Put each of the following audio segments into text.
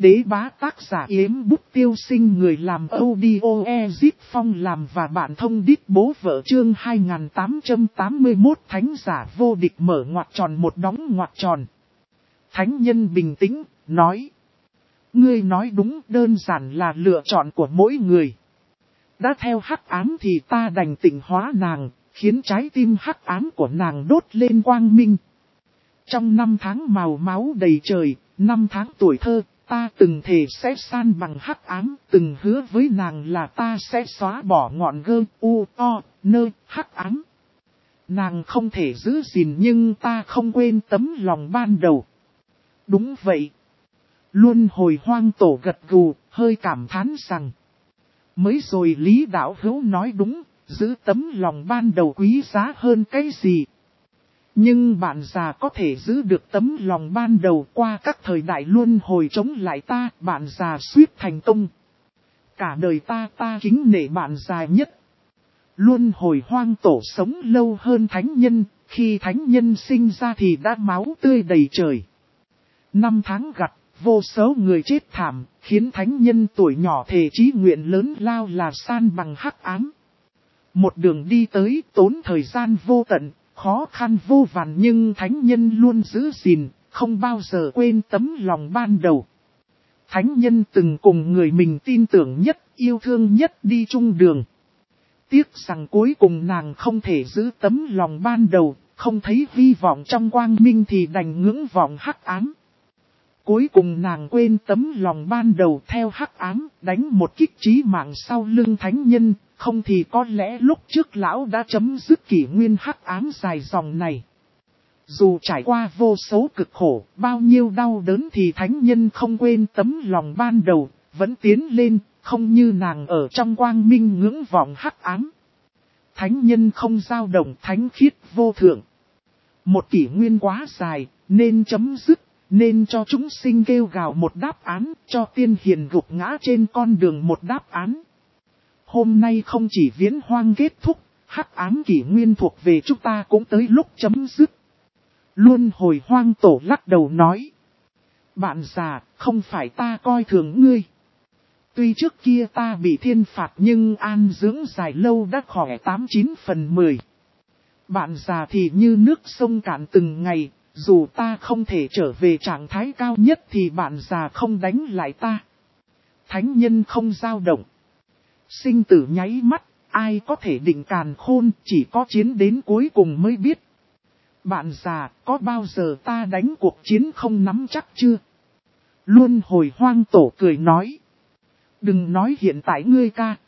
Đế bá tác giả Yếm Bút Tiêu Sinh, người làm audio Ezip Phong làm và bạn thông đít bố vợ. Chương 2881 Thánh giả vô địch mở ngoặc tròn một đóng ngoặc tròn. Thánh nhân bình tĩnh, nói. Ngươi nói đúng, đơn giản là lựa chọn của mỗi người. Đã theo hắc ám thì ta đành tịnh hóa nàng, khiến trái tim hắc ám của nàng đốt lên quang minh. Trong 5 tháng màu máu đầy trời, 5 tháng tuổi thơ, ta từng thề sẽ san bằng hắc ám, từng hứa với nàng là ta sẽ xóa bỏ ngọn gơ hắc ám. Nàng không thể giữ gìn nhưng ta không quên tấm lòng ban đầu. Đúng vậy. Luân hồi hoang tổ gật gù, hơi cảm thán rằng. Mới rồi Lý Đạo Hữu nói đúng, giữ tấm lòng ban đầu quý giá hơn cái gì. Nhưng bạn già có thể giữ được tấm lòng ban đầu qua các thời đại luân hồi chống lại ta, bạn già suýt thành công. Cả đời ta kính nể bạn già nhất. Luân hồi hoang tổ sống lâu hơn thánh nhân, khi thánh nhân sinh ra thì đã máu tươi đầy trời. 5 tháng gặt, vô số người chết thảm, khiến thánh nhân tuổi nhỏ thề chí nguyện lớn lao là san bằng hắc ám. Một đường đi tới tốn thời gian vô tận, khó khăn vô vàn nhưng thánh nhân luôn giữ gìn, không bao giờ quên tấm lòng ban đầu. Thánh nhân từng cùng người mình tin tưởng nhất, yêu thương nhất đi chung đường. Tiếc rằng cuối cùng nàng không thể giữ tấm lòng ban đầu, không thấy hy vọng trong quang minh thì đành ngưỡng vọng hắc ám. Cuối cùng nàng quên tấm lòng ban đầu theo hắc ám, đánh một kích chí mạng sau lưng thánh nhân, không thì có lẽ lúc trước lão đã chấm dứt kỷ nguyên hắc ám dài dòng này. Dù trải qua vô số cực khổ, bao nhiêu đau đớn thì thánh nhân không quên tấm lòng ban đầu, vẫn tiến lên, không như nàng ở trong quang minh ngưỡng vọng hắc ám. Thánh nhân không dao động, thánh khiết vô thượng. Một kỷ nguyên quá dài, nên chấm dứt. Nên cho chúng sinh kêu gào một đáp án, cho tiên hiền gục ngã trên con đường một đáp án. Hôm nay không chỉ viễn hoang kết thúc, hắc ám kỷ nguyên thuộc về chúng ta cũng tới lúc chấm dứt. Luân hồi hoang tổ lắc đầu nói. Bạn già, không phải ta coi thường ngươi. Tuy trước kia ta bị thiên phạt nhưng an dưỡng dài lâu đã khỏe 89 phần 10. Bạn già thì như nước sông cạn từng ngày. Dù ta không thể trở về trạng thái cao nhất thì bạn già không đánh lại ta. Thánh nhân không dao động. Sinh tử nháy mắt, ai có thể định càn khôn, chỉ có chiến đến cuối cùng mới biết. Bạn già, có bao giờ ta đánh cuộc chiến không nắm chắc chưa? Luân hồi hoang tổ cười nói. Đừng nói hiện tại ngươi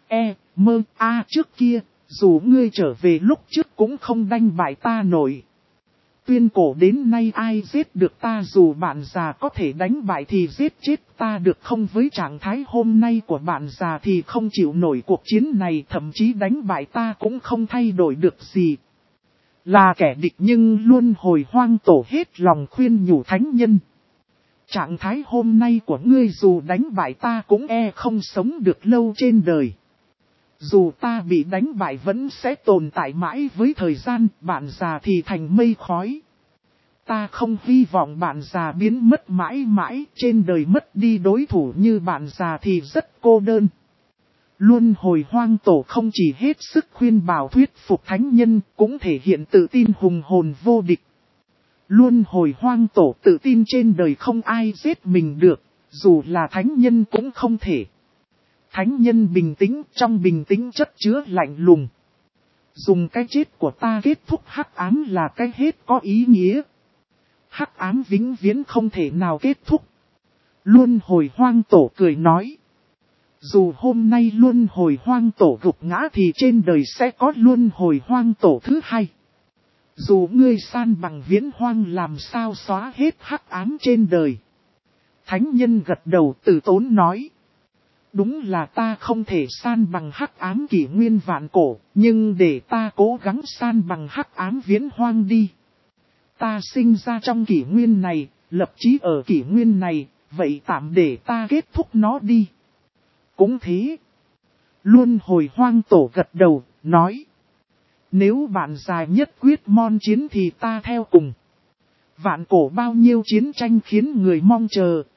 trước kia, dù ngươi trở về lúc trước cũng không đánh bại ta nổi. Tuyên cổ đến nay ai giết được ta, dù bạn già có thể đánh bại thì giết chết ta được không, với trạng thái hôm nay của bạn già thì không chịu nổi cuộc chiến này, thậm chí đánh bại ta cũng không thay đổi được gì. Là kẻ địch nhưng luân hồi hoang tổ hết lòng khuyên nhủ thánh nhân. Trạng thái hôm nay của ngươi dù đánh bại ta cũng không sống được lâu trên đời. Dù ta bị đánh bại vẫn sẽ tồn tại mãi với thời gian, bạn già thì thành mây khói. Ta không hy vọng bạn già biến mất mãi mãi, trên đời mất đi đối thủ như bạn già thì rất cô đơn. Luân hồi hoang tổ không chỉ hết sức khuyên bảo thuyết phục thánh nhân, cũng thể hiện tự tin hùng hồn vô địch. Luân hồi hoang tổ tự tin trên đời không ai giết mình được, dù là thánh nhân cũng không thể. Thánh nhân bình tĩnh, trong bình tĩnh chất chứa lạnh lùng. Dùng cái chết của ta kết thúc hắc ám là cái hết có ý nghĩa. Hắc ám vĩnh viễn không thể nào kết thúc. Luân hồi hoang tổ cười nói. Dù hôm nay luân hồi hoang tổ gục ngã thì trên đời sẽ có luân hồi hoang tổ thứ hai. Dù ngươi san bằng viễn hoang làm sao xóa hết hắc ám trên đời. Thánh nhân gật đầu từ tốn nói. Đúng là ta không thể san bằng hắc ám kỷ nguyên vạn cổ, nhưng để ta cố gắng san bằng hắc ám viễn hoang đi. Ta sinh ra trong kỷ nguyên này, lập chí ở kỷ nguyên này, vậy tạm để ta kết thúc nó đi. Cũng thế. Luân hồi hoang tổ gật đầu, nói. Nếu bạn già nhất quyết mon chiến thì ta theo cùng. Vạn cổ bao nhiêu chiến tranh khiến người mong chờ,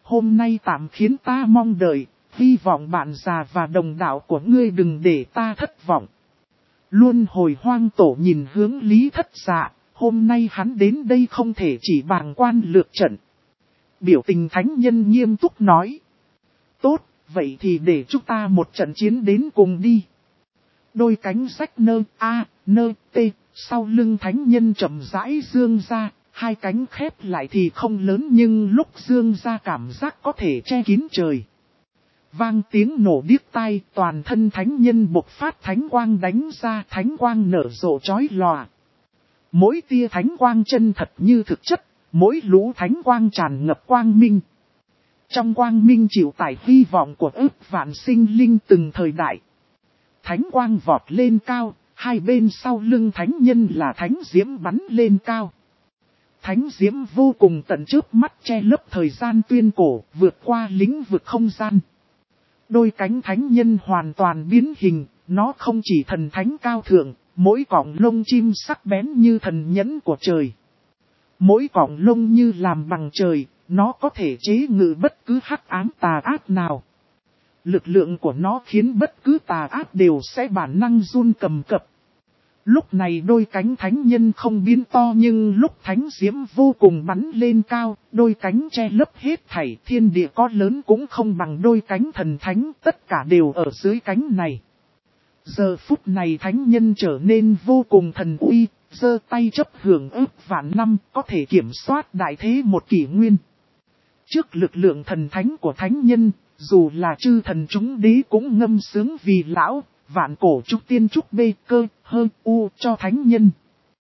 hôm nay tạm khiến ta mong đợi, hy vọng bạn già và đồng đạo của ngươi đừng để ta thất vọng. Luân hồi hoang tổ nhìn hướng Lý Thất Dạ, hôm nay hắn đến đây không thể chỉ bàng quan lược trận. Biểu tình thánh nhân nghiêm túc nói. Tốt, vậy thì để chúng ta một trận chiến đến cùng đi. Đôi cánh rách nơ tê, sau lưng thánh nhân chậm rãi dương ra, hai cánh khép lại thì không lớn nhưng lúc dương ra cảm giác có thể che kín trời. Vang tiếng nổ điếc tai, toàn thân thánh nhân bộc phát thánh quang đánh ra, thánh quang nở rộ chói lòa. Mỗi tia thánh quang chân thật như thực chất, mỗi lũ thánh quang tràn ngập quang minh. Trong quang minh chịu tải hy vọng của ức vạn sinh linh từng thời đại. Thánh quang vọt lên cao, hai bên sau lưng thánh nhân là thánh diễm bắn lên cao. Thánh diễm vô cùng tận trước mắt che lấp thời gian tuyên cổ, vượt qua lĩnh vực không gian. Đôi cánh thánh nhân hoàn toàn biến hình, nó không chỉ thần thánh cao thượng, mỗi cọng lông chim sắc bén như thần nhẫn của trời. Mỗi cọng lông như làm bằng trời, nó có thể chế ngự bất cứ hắc ám tà ác nào. Lực lượng của nó khiến bất cứ tà ác đều sẽ bản năng run cầm cập. Lúc này đôi cánh thánh nhân không biến to nhưng lúc thánh diễm vô cùng bắn lên cao, đôi cánh che lấp hết thảy thiên địa có lớn cũng không bằng đôi cánh thần thánh, tất cả đều ở dưới cánh này. Giờ phút này thánh nhân trở nên vô cùng thần uy, giơ tay chấp hưởng ức vạn năm, có thể kiểm soát đại thế một kỷ nguyên. Trước lực lượng thần thánh của thánh nhân, dù là chư thần chúng đế cũng ngâm sướng vì lão, vạn cổ chúc tiên chúc bê cơ, hơ, u cho thánh nhân.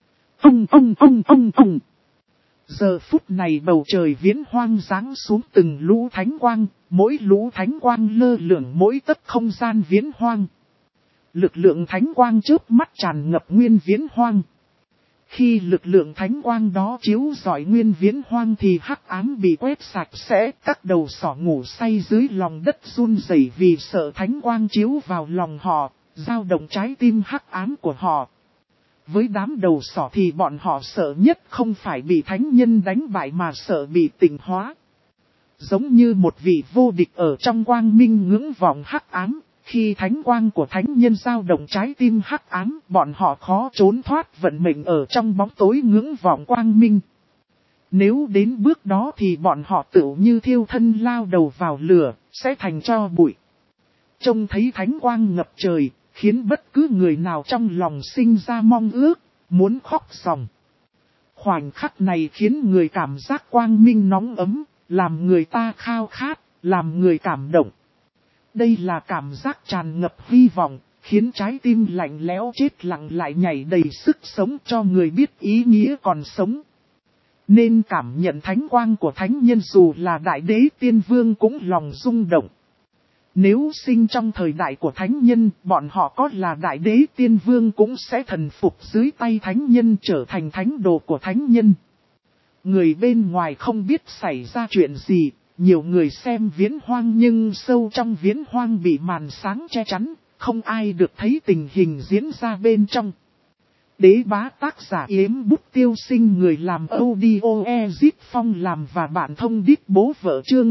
Ông. Giờ phút này bầu trời viễn hoang giáng xuống từng lũ thánh quang, mỗi lũ thánh quang lơ lửng mỗi tấc không gian viễn hoang. Lực lượng thánh quang chớp mắt tràn ngập nguyên viễn hoang. Khi lực lượng thánh quang đó chiếu rọi nguyên viễn hoang thì hắc ám bị quét sạch sẽ, các đầu sỏ ngủ say dưới lòng đất run rẩy vì sợ thánh quang chiếu vào lòng họ, dao động trái tim hắc ám của họ. Với đám đầu sỏ thì bọn họ sợ nhất không phải bị thánh nhân đánh bại mà sợ bị tịnh hóa. Giống như một vị vô địch ở trong quang minh ngưỡng vọng hắc ám. Khi thánh quang của thánh nhân dao động trái tim hắc ám, bọn họ khó trốn thoát vận mệnh ở trong bóng tối ngưỡng vọng quang minh. Nếu đến bước đó thì bọn họ tựu như thiêu thân lao đầu vào lửa, sẽ thành tro bụi. Trông thấy thánh quang ngập trời, khiến bất cứ người nào trong lòng sinh ra mong ước, muốn khóc ròng. Khoảnh khắc này khiến người cảm giác quang minh nóng ấm, làm người ta khao khát, làm người cảm động. Đây là cảm giác tràn ngập hy vọng, khiến trái tim lạnh lẽo chết lặng lại nhảy đầy sức sống cho người biết ý nghĩa còn sống. Nên cảm nhận thánh quang của thánh nhân dù là đại đế tiên vương cũng lòng rung động. Nếu sinh trong thời đại của thánh nhân, bọn họ có là đại đế tiên vương cũng sẽ thần phục dưới tay thánh nhân trở thành thánh đồ của thánh nhân. Người bên ngoài không biết xảy ra chuyện gì. Nhiều người xem viễn hoang nhưng sâu trong viễn hoang bị màn sáng che chắn, không ai được thấy tình hình diễn ra bên trong. Đế bá tác giả Yếm Bút Tiêu Sinh, người làm audio Ezip Phong làm và bạn thông đít bố vợ chương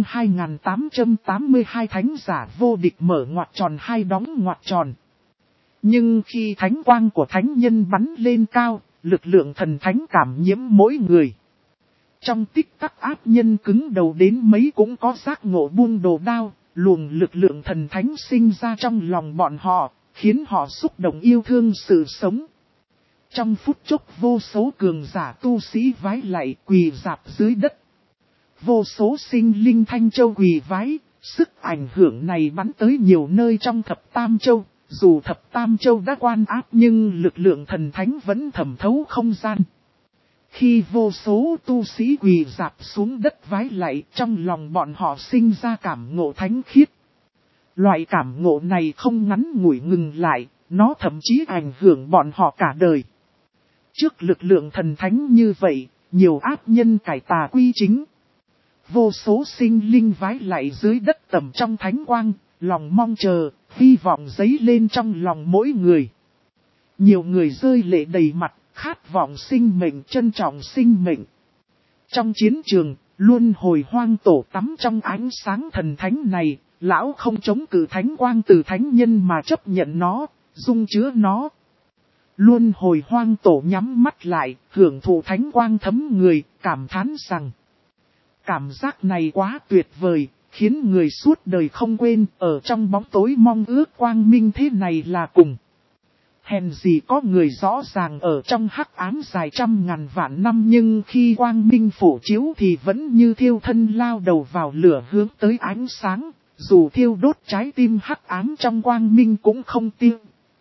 2882 thánh giả vô địch mở ngoặc tròn hai đóng ngoặc tròn. Nhưng khi thánh quang của thánh nhân bắn lên cao, lực lượng thần thánh cảm nhiễm mỗi người. Trong tích tắc áp nhân cứng đầu đến mấy cũng có giác ngộ buông đồ đao, luồng lực lượng thần thánh sinh ra trong lòng bọn họ, khiến họ xúc động yêu thương sự sống. Trong phút chốc vô số cường giả tu sĩ vái lạy quỳ rạp dưới đất. Vô số sinh linh Thanh Châu quỳ vái, sức ảnh hưởng này bắn tới nhiều nơi trong Thập Tam Châu. Dù Thập Tam Châu đã quan áp nhưng lực lượng thần thánh vẫn thẩm thấu không gian. Khi vô số tu sĩ quỳ rạp xuống đất vái lạy, trong lòng bọn họ sinh ra cảm ngộ thánh khiết. Loại cảm ngộ này không ngắn ngủi ngừng lại, nó thậm chí ảnh hưởng bọn họ cả đời. Trước lực lượng thần thánh như vậy, nhiều ác nhân cải tà quy chính. Vô số sinh linh vái lạy dưới đất tầm trong thánh quang, lòng mong chờ, hy vọng dấy lên trong lòng mỗi người. Nhiều người rơi lệ đầy mặt, khát vọng sinh mệnh, trân trọng sinh mệnh. Trong chiến trường, Luân hồi hoang tổ tắm trong ánh sáng thần thánh này, lão không chống cự thánh quang từ thánh nhân mà chấp nhận nó, dung chứa nó. Luân hồi hoang tổ nhắm mắt lại, hưởng thụ thánh quang thấm người, cảm thán rằng. Cảm giác này quá tuyệt vời, khiến người suốt đời không quên, ở trong bóng tối mong ước quang minh thế này là cùng. Hèn gì có người rõ ràng ở trong hắc ám dài trăm ngàn vạn năm nhưng khi quang minh phổ chiếu thì vẫn như thiêu thân lao đầu vào lửa hướng tới ánh sáng, dù thiêu đốt trái tim hắc ám trong quang minh cũng không tiêu.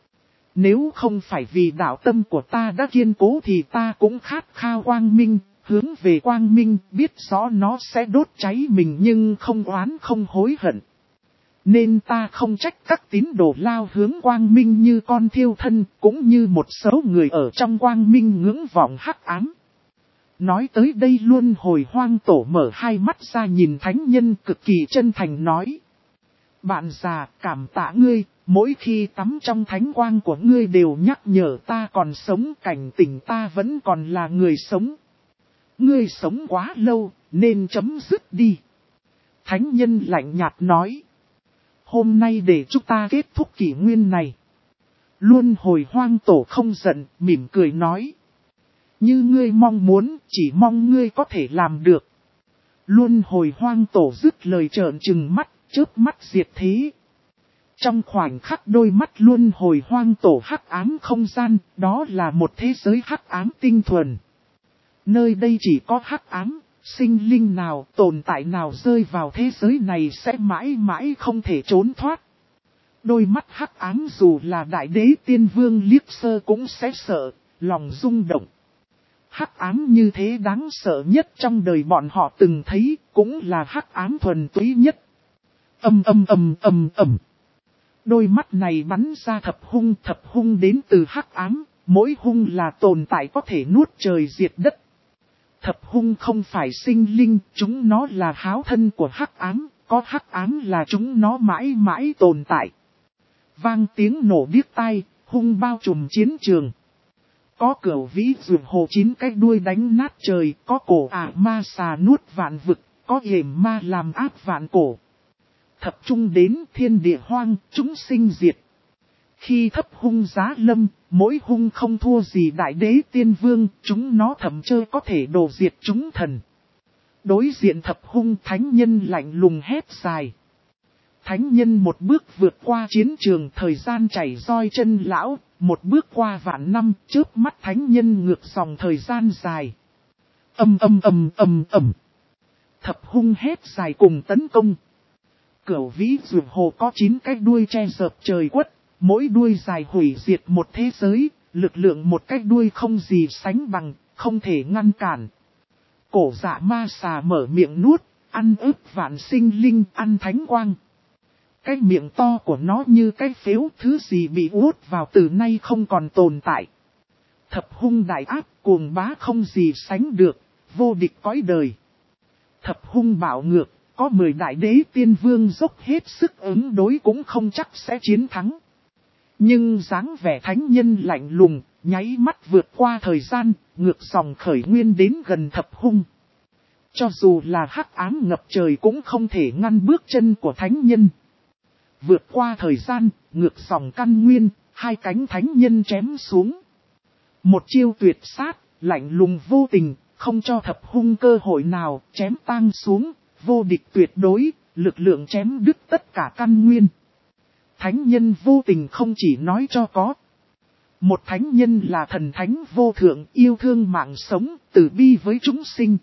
Nếu không phải vì đạo tâm của ta đã kiên cố thì ta cũng khát khao quang minh, hướng về quang minh, biết rõ nó sẽ đốt cháy mình nhưng không oán không hối hận. Nên ta không trách các tín đồ lao hướng quang minh như con thiêu thân, cũng như một số người ở trong quang minh ngưỡng vọng hắc ám. Nói tới đây Luân hồi hoang tổ mở hai mắt ra nhìn thánh nhân cực kỳ chân thành nói. Bạn già, cảm tạ ngươi, mỗi khi tắm trong thánh quang của ngươi đều nhắc nhở ta còn sống, cảnh tỉnh ta vẫn còn là người sống. Ngươi sống quá lâu, nên chấm dứt đi. Thánh nhân lạnh nhạt nói. Hôm nay để chúng ta kết thúc kỷ nguyên này. Luân hồi hoang tổ không giận, mỉm cười nói. Như ngươi mong muốn, chỉ mong ngươi có thể làm được. Luân hồi hoang tổ dứt lời trợn trừng mắt, chớp mắt diệt thế. Trong khoảnh khắc đôi mắt luân hồi hoang tổ hắc ám không gian, đó là một thế giới hắc ám tinh thuần. Nơi đây chỉ có hắc ám, sinh linh nào, tồn tại nào rơi vào thế giới này sẽ mãi mãi không thể trốn thoát. Đôi mắt hắc ám dù là đại đế tiên vương liếc sơ cũng sẽ sợ, lòng rung động. Hắc ám như thế đáng sợ nhất trong đời bọn họ từng thấy, cũng là hắc ám thuần túy nhất. Đôi mắt này bắn ra thập hung đến từ hắc ám, mỗi hung là tồn tại có thể nuốt trời diệt đất. Thập hung không phải sinh linh, chúng nó là háo thân của hắc ám, có hắc ám là chúng nó mãi mãi tồn tại. Vang tiếng nổ điếc tai, hung bao trùm chiến trường. Có cửu vĩ rượu hồ 9 cái đuôi đánh nát trời, có cổ ma xà nuốt vạn vực, có hiểm ma làm áp vạn cổ. Thập trung đến thiên địa hoang, chúng sinh diệt. Khi thấp hung giá lâm, mỗi hung không thua gì đại đế tiên vương, chúng nó thậm chơ có thể đổ diệt chúng thần. Đối diện thập hung thánh nhân lạnh lùng hét dài. Thánh nhân một bước vượt qua chiến trường thời gian chảy roi chân lão, một bước qua vạn năm, chớp mắt thánh nhân ngược dòng thời gian dài. Thập hung hét dài cùng tấn công. Cửu vĩ rượu hồ có 9 cái đuôi che dợp trời quất, mỗi đuôi dài hủy diệt một thế giới, lực lượng một cái đuôi không gì sánh bằng, không thể ngăn cản. Cổ dạ ma xà mở miệng nuốt, ăn ức vạn sinh linh, ăn thánh quang. Cái miệng to của nó như cái phếu, thứ gì bị uốt vào từ nay không còn tồn tại. Thập hung đại ác, cuồng bá không gì sánh được, vô địch cõi đời. Thập hung bạo ngược, có 10 đại đế tiên vương dốc hết sức ứng đối cũng không chắc sẽ chiến thắng. Nhưng dáng vẻ thánh nhân lạnh lùng, nháy mắt vượt qua thời gian, ngược dòng khởi nguyên đến gần thập hung. Cho dù là hắc ám ngập trời cũng không thể ngăn bước chân của thánh nhân. Vượt qua thời gian, ngược dòng căn nguyên, hai cánh thánh nhân chém xuống. Một chiêu tuyệt sát, lạnh lùng vô tình, không cho thập hung cơ hội nào, chém tang xuống, vô địch tuyệt đối, lực lượng chém đứt tất cả căn nguyên. Thánh nhân vô tình không chỉ nói cho có. Một thánh nhân là thần thánh vô thượng, yêu thương mạng sống, từ bi với chúng sinh.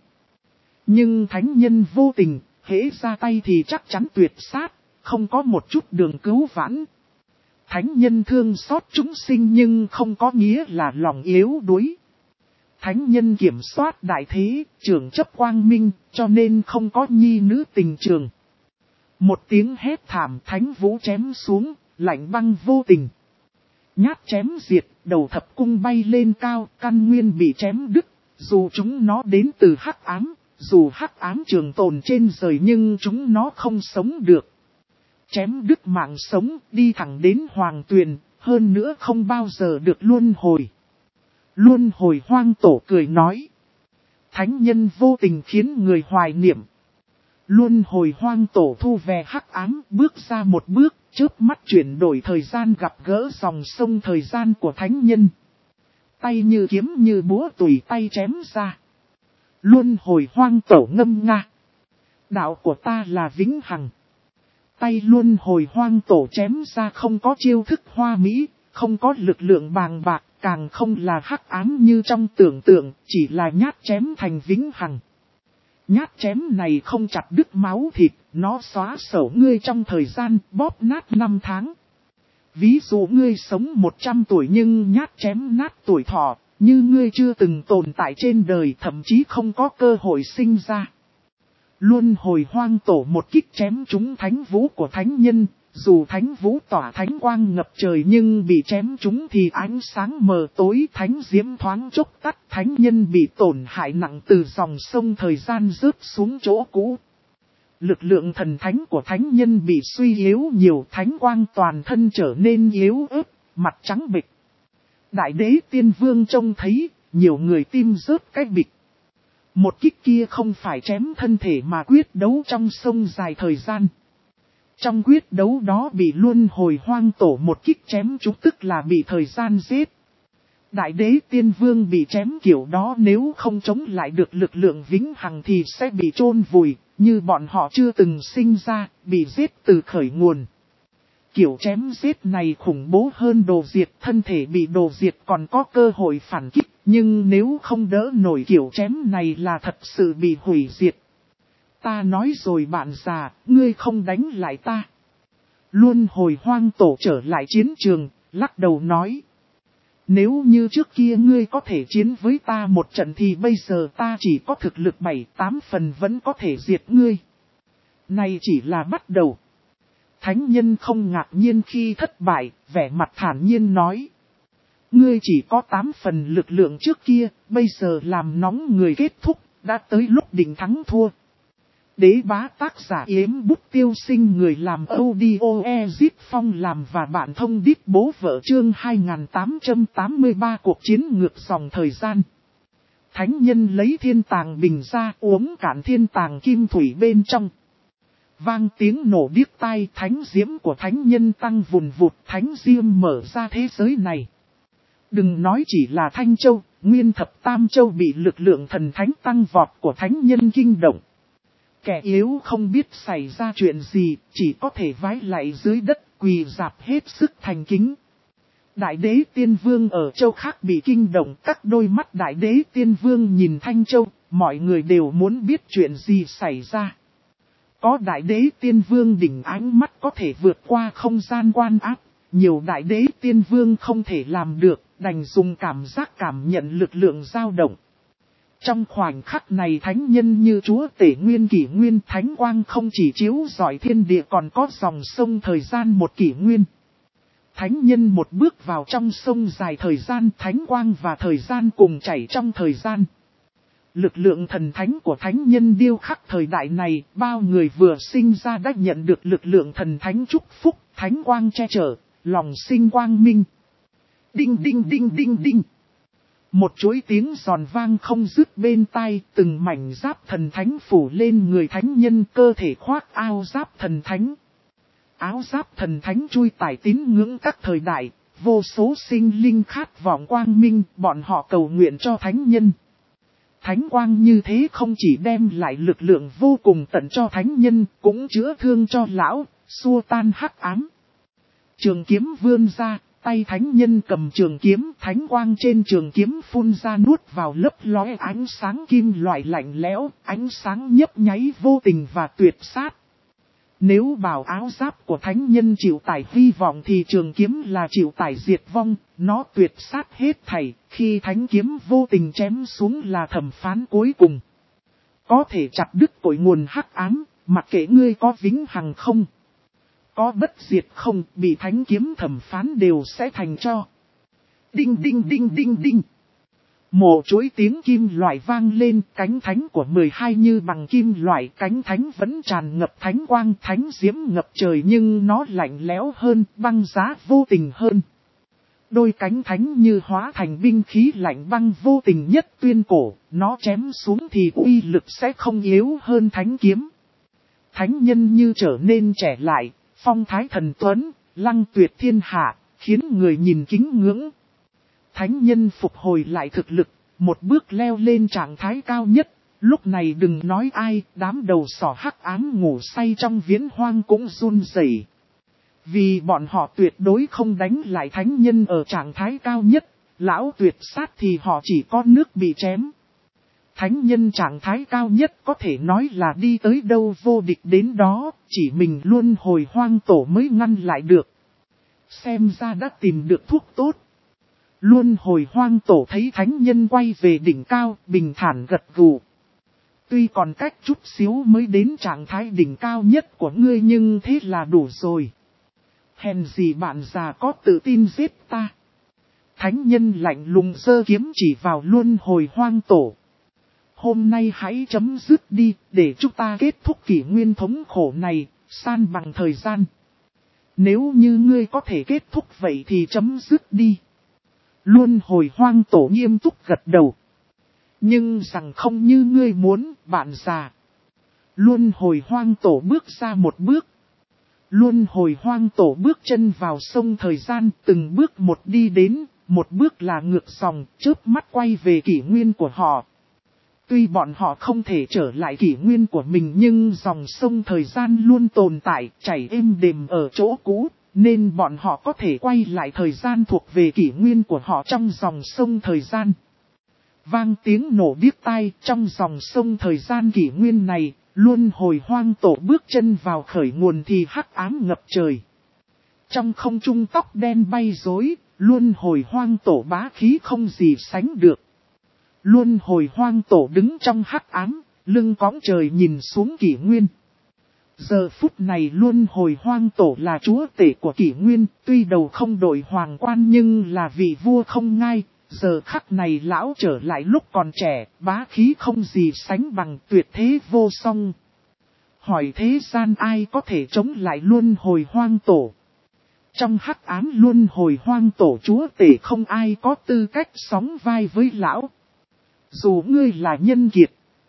Nhưng thánh nhân vô tình, hễ ra tay thì chắc chắn tuyệt sát, không có một chút đường cứu vãn. Thánh nhân thương xót chúng sinh nhưng không có nghĩa là lòng yếu đuối. Thánh nhân kiểm soát đại thế, trường chấp quang minh, cho nên không có nhi nữ tình trường. Một tiếng hét thảm thánh vũ chém xuống, lạnh băng vô tình. Nhát chém diệt, đầu thập cung bay lên cao, căn nguyên bị chém đứt, dù chúng nó đến từ hắc ám, dù hắc ám trường tồn trên rời nhưng chúng nó không sống được. Chém đứt mạng sống, đi thẳng đến hoàng tuyền, hơn nữa không bao giờ được luân hồi. Luân hồi hoang tổ cười nói. thánh nhân vô tình khiến người hoài niệm. Luân hồi hoang tổ thu về hắc ám, bước ra một bước, chớp mắt chuyển đổi thời gian gặp gỡ dòng sông thời gian của thánh nhân. Tay như kiếm như búa tùy tay chém ra. Luân hồi hoang tổ ngâm nga. Đạo của ta là vĩnh hằng. Tay luân hồi hoang tổ chém ra không có chiêu thức hoa mỹ, không có lực lượng bàng bạc, càng không là hắc ám như trong tưởng tượng, chỉ là nhát chém thành vĩnh hằng. Nhát chém này không chặt đứt máu thịt, nó xóa sổ ngươi trong thời gian, bóp nát 5 tháng. Ví dụ ngươi sống 100 tuổi nhưng nhát chém nát tuổi thọ, như ngươi chưa từng tồn tại trên đời, thậm chí không có cơ hội sinh ra. Luân hồi hoang tổ một kích chém trúng thánh vũ của thánh nhân, dù thánh vũ tỏa thánh quang ngập trời nhưng bị chém trúng thì ánh sáng mờ tối, thánh diễm thoáng chốc tắt, thánh nhân bị tổn hại nặng từ dòng sông thời gian rớt xuống chỗ cũ. Lực lượng thần thánh của thánh nhân bị suy yếu nhiều, thánh quang toàn thân trở nên yếu ớt, mặt trắng bệch. Đại đế tiên vương trông thấy, nhiều người tim rớt cái bịch. Một kích kia không phải chém thân thể mà quyết đấu trong sông dài thời gian. Trong quyết đấu đó bị luân hồi hoang tổ một kích chém trúng, tức là bị thời gian giết. Đại đế tiên vương bị chém kiểu đó nếu không chống lại được lực lượng vĩnh hằng thì sẽ bị chôn vùi, như bọn họ chưa từng sinh ra, bị giết từ khởi nguồn. Kiểu chém giết này khủng bố hơn đồ diệt, thân thể bị đồ diệt còn có cơ hội phản kích, nhưng nếu không đỡ nổi kiểu chém này là thật sự bị hủy diệt. Ta nói rồi bạn già, ngươi không đánh lại ta. Luân hồi hoang tổ trở lại chiến trường, lắc đầu nói. Nếu như trước kia ngươi có thể chiến với ta một trận thì bây giờ ta chỉ có thực lực 7-8 phần vẫn có thể diệt ngươi. Này chỉ là bắt đầu. Thánh nhân không ngạc nhiên khi thất bại, vẻ mặt thản nhiên nói. Ngươi chỉ có 8 phần lực lượng trước kia, bây giờ làm nóng người kết thúc, đã tới lúc định thắng thua. Đế bá tác giả Yếm Bút Tiêu Sinh, người làm audio Ezip Phong làm và bạn thông đít bố vợ, chương 2883 cuộc chiến ngược dòng thời gian. Thánh nhân lấy thiên tàng bình ra uống cạn thiên tàng kim thủy bên trong. Vang tiếng nổ điếc tai, thánh diễm của thánh nhân tăng vùn vụt, thánh diêm mở ra thế giới này. Đừng nói chỉ là Thanh Châu, Nguyên Thập Tam Châu bị lực lượng thần thánh tăng vọt của thánh nhân kinh động. Kẻ yếu không biết xảy ra chuyện gì, chỉ có thể vái lạy dưới đất, quỳ rạp hết sức thành kính. Đại đế tiên vương ở châu khác bị kinh động, các đôi mắt đại đế tiên vương nhìn Thanh Châu, mọi người đều muốn biết chuyện gì xảy ra. Có đại đế tiên vương đỉnh ánh mắt có thể vượt qua không gian quan áp, nhiều đại đế tiên vương không thể làm được, đành dùng cảm giác cảm nhận lực lượng dao động. Trong khoảnh khắc này thánh nhân như chúa tể nguyên kỷ nguyên, thánh quang không chỉ chiếu rọi thiên địa còn có dòng sông thời gian một kỷ nguyên. Thánh nhân một bước vào trong sông dài thời gian, thánh quang và thời gian cùng chảy trong thời gian. Lực lượng thần thánh của thánh nhân điêu khắc thời đại này, bao người vừa sinh ra đã nhận được lực lượng thần thánh chúc phúc, thánh quang che chở, lòng sinh quang minh. Đinh đinh đinh đinh đinh. Một chuỗi tiếng giòn vang không dứt bên tai, từng mảnh giáp thần thánh phủ lên người thánh nhân, cơ thể khoác áo giáp thần thánh. Áo giáp thần thánh chui tải tín ngưỡng các thời đại, vô số sinh linh khát vọng quang minh, bọn họ cầu nguyện cho thánh nhân. Thánh quang như thế không chỉ đem lại lực lượng vô cùng tận cho thánh nhân, cũng chữa thương cho lão, xua tan hắc ám. Trường kiếm vươn ra, tay thánh nhân cầm trường kiếm, thánh quang trên trường kiếm phun ra nuốt vào lấp lóe ánh sáng kim loại lạnh lẽo, ánh sáng nhấp nháy vô tình và tuyệt sát. Nếu bảo áo giáp của thánh nhân chịu tải hy vọng thì trường kiếm là chịu tải diệt vong, nó tuyệt sát hết thảy, khi thánh kiếm vô tình chém xuống là thẩm phán cuối cùng. Có thể chặt đứt cội nguồn hắc ám, mặc kệ ngươi có vĩnh hằng không. Có bất diệt không, bị thánh kiếm thẩm phán đều sẽ thành cho. Đinh đinh đinh đinh đinh. Một chuỗi tiếng kim loại vang lên, cánh thánh của 12 như bằng kim loại, cánh thánh vẫn tràn ngập thánh quang, thánh diễm ngập trời nhưng nó lạnh lẽo hơn, băng giá vô tình hơn. Đôi cánh thánh như hóa thành binh khí lạnh băng vô tình nhất tuyên cổ, nó chém xuống thì uy lực sẽ không yếu hơn thánh kiếm. Thánh nhân như trở nên trẻ lại, phong thái thần tuấn, lăng tuyệt thiên hạ, khiến người nhìn kính ngưỡng. Thánh nhân phục hồi lại thực lực, một bước leo lên trạng thái cao nhất. Lúc này đừng nói ai, đám đầu sỏ hắc ám ngủ say trong viễn hoang cũng run rẩy. Vì bọn họ tuyệt đối không đánh lại thánh nhân ở trạng thái cao nhất, lão tuyệt sát thì họ chỉ có nước bị chém. Thánh nhân trạng thái cao nhất có thể nói là đi tới đâu vô địch đến đó, chỉ mình luân hồi hoang tổ mới ngăn lại được. Xem ra đã tìm được thuốc tốt. Luân hồi hoang tổ thấy thánh nhân quay về đỉnh cao, bình thản gật gù. Tuy còn cách chút xíu mới đến trạng thái đỉnh cao nhất của ngươi nhưng thế là đủ rồi. Hèn gì bạn già có tự tin giết ta. Thánh nhân lạnh lùng giơ kiếm chỉ vào luân hồi hoang tổ. Hôm nay hãy chấm dứt đi, để chúng ta kết thúc kỷ nguyên thống khổ này, san bằng thời gian. Nếu như ngươi có thể kết thúc vậy thì chấm dứt đi. Luân hồi hoang tổ nghiêm túc gật đầu. Nhưng rằng không như ngươi muốn, bạn già. Luân hồi hoang tổ bước ra một bước. Luân hồi hoang tổ bước chân vào sông thời gian, từng bước một đi đến, một bước là ngược dòng, chớp mắt quay về kỷ nguyên của họ. Tuy bọn họ không thể trở lại kỷ nguyên của mình nhưng dòng sông thời gian luôn tồn tại, chảy êm đềm ở chỗ cũ, nên bọn họ có thể quay lại thời gian thuộc về kỷ nguyên của họ trong dòng sông thời gian. Vang tiếng nổ điếc tai trong dòng sông thời gian kỷ nguyên này, luân hồi hoang tổ bước chân vào khởi nguồn thì hắc ám ngập trời. Trong không trung tóc đen bay rối, luân hồi hoang tổ bá khí không gì sánh được. Luân hồi hoang tổ đứng trong hắc ám, lưng cõng trời nhìn xuống kỷ nguyên. Giờ phút này luân hồi hoang tổ là chúa tể của kỷ nguyên, tuy đầu không đội hoàng quan nhưng là vị vua không ngai. Giờ khắc này lão trở lại lúc còn trẻ, bá khí không gì sánh bằng tuyệt thế vô song. Hỏi thế gian ai có thể chống lại luân hồi hoang tổ? Trong hắc ám luân hồi hoang tổ chúa tể không ai có tư cách sóng vai với lão. Dù ngươi là nhân kiệt,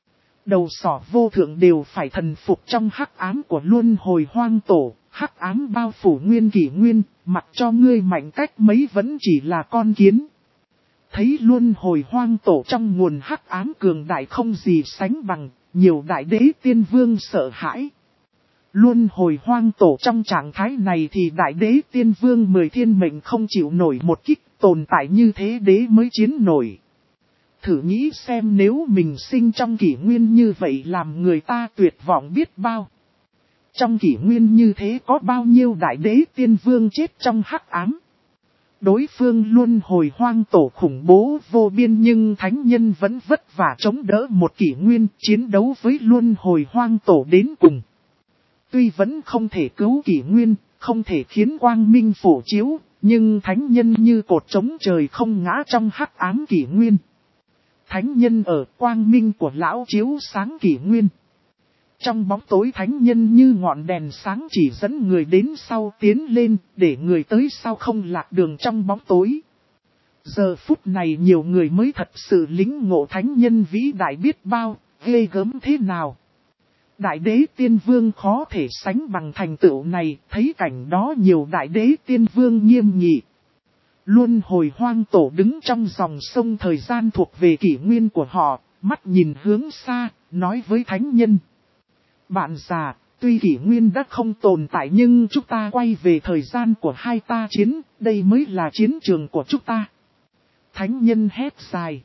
đầu sỏ vô thượng đều phải thần phục trong hắc ám của luân hồi hoang tổ. Hắc ám bao phủ nguyên kỷ nguyên, mặc cho ngươi mạnh cách mấy vẫn chỉ là con kiến. Thấy luân hồi hoang tổ trong nguồn hắc ám cường đại không gì sánh bằng, nhiều đại đế tiên vương sợ hãi. Luân hồi hoang tổ trong trạng thái này thì đại đế tiên vương 10 thiên mệnh không chịu nổi một kích, tồn tại như thế đế mới chiến nổi. Thử nghĩ xem nếu mình sinh trong kỷ nguyên như vậy làm người ta tuyệt vọng biết bao. Trong kỷ nguyên như thế có bao nhiêu đại đế tiên vương chết trong hắc ám. Đối phương luân hồi hoang tổ khủng bố vô biên nhưng thánh nhân vẫn vất vả chống đỡ một kỷ nguyên chiến đấu với luân hồi hoang tổ đến cùng. Tuy vẫn không thể cứu kỷ nguyên, không thể khiến quang minh phổ chiếu, nhưng thánh nhân như cột chống trời không ngã trong hắc ám kỷ nguyên. Thánh nhân ở quang minh của lão chiếu sáng kỷ nguyên. Trong bóng tối thánh nhân như ngọn đèn sáng chỉ dẫn người đến sau tiến lên, để người tới sau không lạc đường trong bóng tối. Giờ phút này nhiều người mới thật sự lĩnh ngộ thánh nhân vĩ đại biết bao, ghê gớm thế nào. Đại đế tiên vương khó thể sánh bằng thành tựu này, thấy cảnh đó nhiều đại đế tiên vương nghiêm nghị. Luân hồi hoang tổ đứng trong dòng sông thời gian thuộc về kỷ nguyên của họ, mắt nhìn hướng xa, nói với thánh nhân. Bạn già, tuy kỷ nguyên đã không tồn tại nhưng chúng ta quay về thời gian của hai ta chiến, đây mới là chiến trường của chúng ta. Thánh nhân hét dài.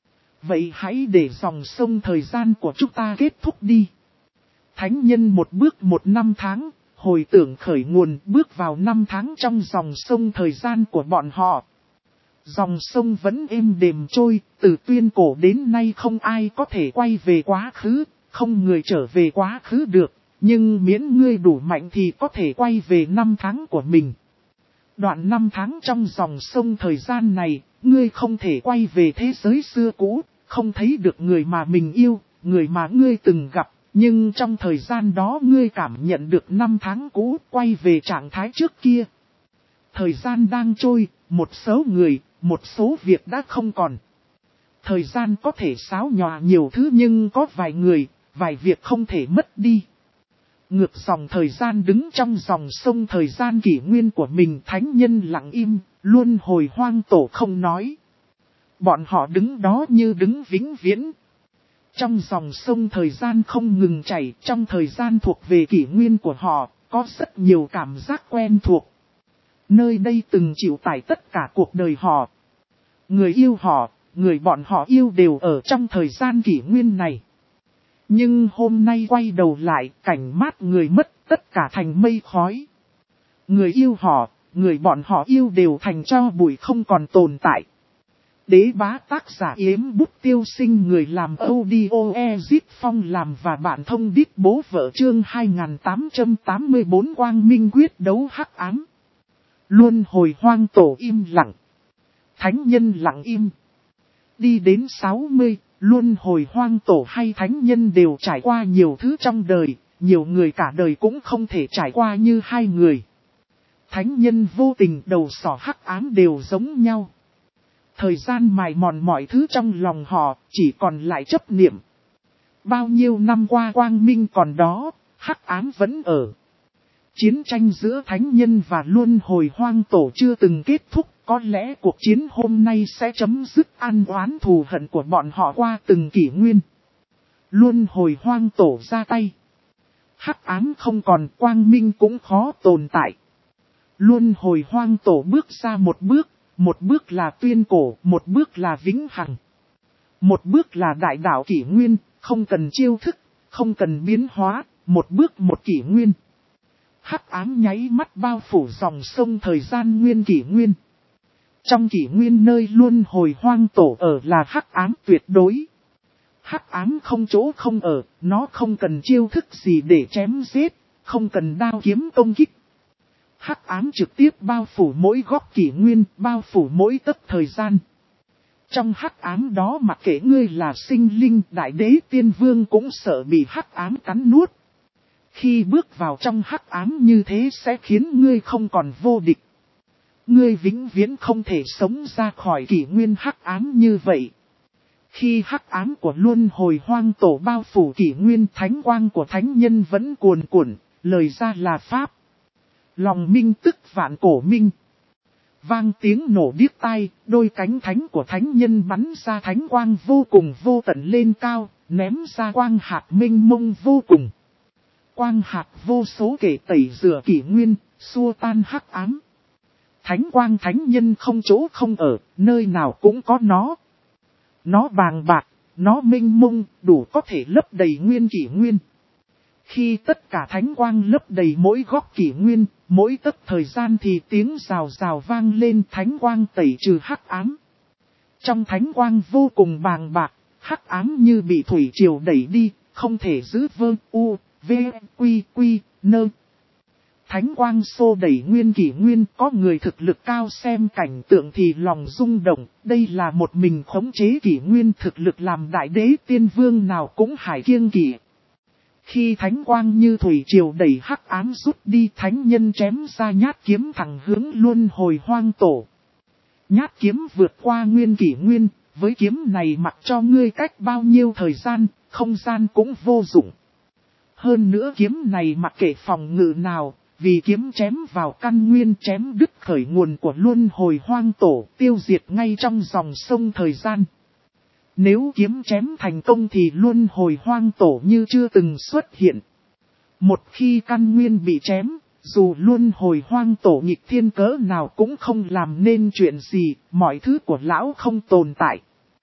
Vậy hãy để dòng sông thời gian của chúng ta kết thúc đi. Thánh nhân một bước 1 năm tháng, hồi tưởng khởi nguồn bước vào 5 tháng trong dòng sông thời gian của bọn họ. Dòng sông vẫn êm đềm trôi, từ tuyên cổ đến nay không ai có thể quay về quá khứ, không người trở về quá khứ được, nhưng miễn ngươi đủ mạnh thì có thể quay về 5 tháng của mình. Đoạn 5 tháng trong dòng sông thời gian này, ngươi không thể quay về thế giới xưa cũ, không thấy được người mà mình yêu, người mà ngươi từng gặp. Nhưng trong thời gian đó ngươi cảm nhận được 5 tháng cũ quay về trạng thái trước kia. Thời gian đang trôi, một số người, một số việc đã không còn. Thời gian có thể xáo nhòa nhiều thứ nhưng có vài người, vài việc không thể mất đi. Ngược dòng thời gian đứng trong dòng sông thời gian kỷ nguyên của mình, thánh nhân lặng im, luân hồi hoang tổ không nói. Bọn họ đứng đó như đứng vĩnh viễn. Trong dòng sông thời gian không ngừng chảy, trong thời gian thuộc về kỷ nguyên của họ, có rất nhiều cảm giác quen thuộc. Nơi đây từng chịu tải tất cả cuộc đời họ. Người yêu họ, người bọn họ yêu đều ở trong thời gian kỷ nguyên này. Nhưng hôm nay quay đầu lại, cảnh mát người mất, tất cả thành mây khói. Người yêu họ, người bọn họ yêu đều thành tro bụi không còn tồn tại. Đế bá tác giả Yếm Bút Tiêu Sinh, người làm audio Ezit Phong làm và bạn thông đít bố vợ, chương 2884 Quang Minh quyết đấu hắc ám. Luân hồi hoang tổ im lặng. Thánh nhân lặng im. Đi đến 60, luân hồi hoang tổ hay thánh nhân đều trải qua nhiều thứ trong đời, nhiều người cả đời cũng không thể trải qua như hai người. Thánh nhân vô tình, đầu sỏ hắc ám đều giống nhau. Thời gian mài mòn mọi thứ trong lòng họ, chỉ còn lại chấp niệm. Bao nhiêu năm qua quang minh còn đó, hắc ám vẫn ở. Chiến tranh giữa thánh nhân và luân hồi hoang tổ chưa từng kết thúc, có lẽ cuộc chiến hôm nay sẽ chấm dứt ăn oán thù hận của bọn họ qua từng kỷ nguyên. Luân hồi hoang tổ ra tay. Hắc ám không còn, quang minh cũng khó tồn tại. Luân hồi hoang tổ bước ra một bước là tuyên cổ, một bước là vĩnh hằng. Một bước là đại đạo kỷ nguyên, không cần chiêu thức, không cần biến hóa, một bước một kỷ nguyên. Hắc ám nháy mắt bao phủ dòng sông thời gian nguyên kỷ nguyên. Trong kỷ nguyên nơi luân hồi hoang tổ ở là hắc ám tuyệt đối. Hắc ám không chỗ không ở, nó không cần chiêu thức gì để chém giết, không cần đao kiếm công kích. Hắc ám trực tiếp bao phủ mỗi góc kỷ nguyên, bao phủ mỗi tấc thời gian. Trong hắc ám đó mặc kệ ngươi là sinh linh, đại đế, tiên vương cũng sợ bị hắc ám cắn nuốt. Khi bước vào trong hắc ám như thế sẽ khiến ngươi không còn vô địch. Ngươi vĩnh viễn không thể sống ra khỏi kỷ nguyên hắc ám như vậy. Khi hắc ám của luân hồi hoang tổ bao phủ kỷ nguyên, thánh quang của thánh nhân vẫn cuồn cuộn, lời ra là pháp. Lòng minh tức vạn cổ minh. Vang tiếng nổ điếc tai, đôi cánh thánh của thánh nhân bắn ra thánh quang vô cùng vô tận lên cao, ném ra quang hạt minh mông vô cùng. Quang hạt vô số kể tẩy rửa kỷ nguyên, xua tan hắc ám. Thánh quang thánh nhân không chỗ không ở, nơi nào cũng có nó. Nó bàng bạc, nó minh mông, đủ có thể lấp đầy nguyên kỷ nguyên. Khi tất cả thánh quang lấp đầy mỗi góc kỷ nguyên, mỗi tấc thời gian thì tiếng rào rào vang lên, thánh quang tẩy trừ hắc ám. Trong thánh quang vô cùng bàng bạc, hắc ám như bị thủy triều đẩy đi, không thể giữ vơ u, v, quy, nơ. Thánh quang xô đẩy nguyên kỷ nguyên, có người thực lực cao xem cảnh tượng thì lòng rung động, đây là một mình khống chế kỷ nguyên, thực lực làm đại đế tiên vương nào cũng hải kiêng kỷ. Khi thánh quang như thủy triều đẩy hắc ám rút đi, thánh nhân chém ra nhát kiếm thẳng hướng luân hồi hoang tổ. Nhát kiếm vượt qua nguyên kỷ nguyên, với kiếm này mặc cho ngươi cách bao nhiêu thời gian, không gian cũng vô dụng. Hơn nữa kiếm này mặc kệ phòng ngự nào, vì kiếm chém vào căn nguyên, chém đứt khởi nguồn của luân hồi hoang tổ, tiêu diệt ngay trong dòng sông thời gian. Nếu kiếm chém thành công thì luân hồi hoang tổ như chưa từng xuất hiện. Một khi căn nguyên bị chém, dù luân hồi hoang tổ nghịch thiên cỡ nào cũng không làm nên chuyện gì, mọi thứ của lão không tồn tại.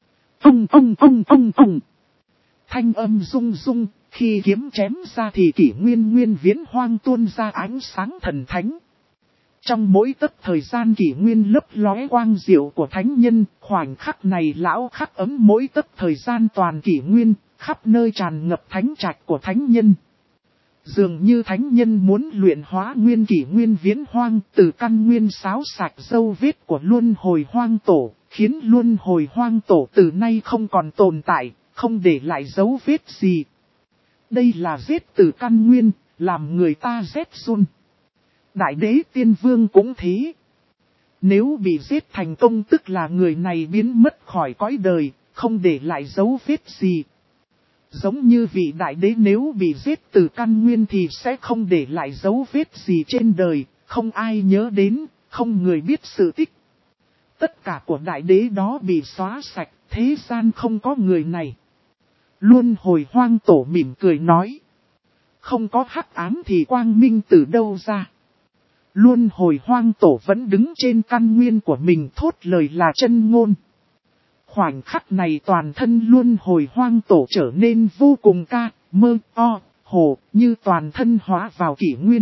Ông. Thanh âm rung rung, khi kiếm chém ra thì kỷ nguyên viễn hoang tuôn ra ánh sáng thần thánh. Trong mỗi tấc thời gian kỷ nguyên lấp lóe quang diệu của thánh nhân, khoảnh khắc này lão khắc ấm mỗi tấc thời gian toàn kỷ nguyên, khắp nơi tràn ngập thánh trạch của thánh nhân. Dường như thánh nhân muốn luyện hóa nguyên kỷ nguyên viễn hoang, từ căn nguyên xáo sạch dấu vết của luân hồi hoang tổ, khiến luân hồi hoang tổ từ nay không còn tồn tại, không để lại dấu vết gì. Đây là giết từ căn nguyên, làm người ta rét run. Đại đế tiên vương cũng thế. Nếu bị giết thành công tức là người này biến mất khỏi cõi đời, không để lại dấu vết gì. Giống như vị đại đế nếu bị giết từ căn nguyên thì sẽ không để lại dấu vết gì trên đời, không ai nhớ đến, không người biết sự tích. Tất cả của đại đế đó bị xóa sạch, thế gian không có người này. Luân hồi hoang tổ mỉm cười nói. Không có hắc ám thì quang minh từ đâu ra? Luân hồi hoang tổ vẫn đứng trên căn nguyên của mình, thốt lời là chân ngôn. Khoảnh khắc này toàn thân luân hồi hoang tổ trở nên vô cùng hồ, như toàn thân hóa vào kỷ nguyên.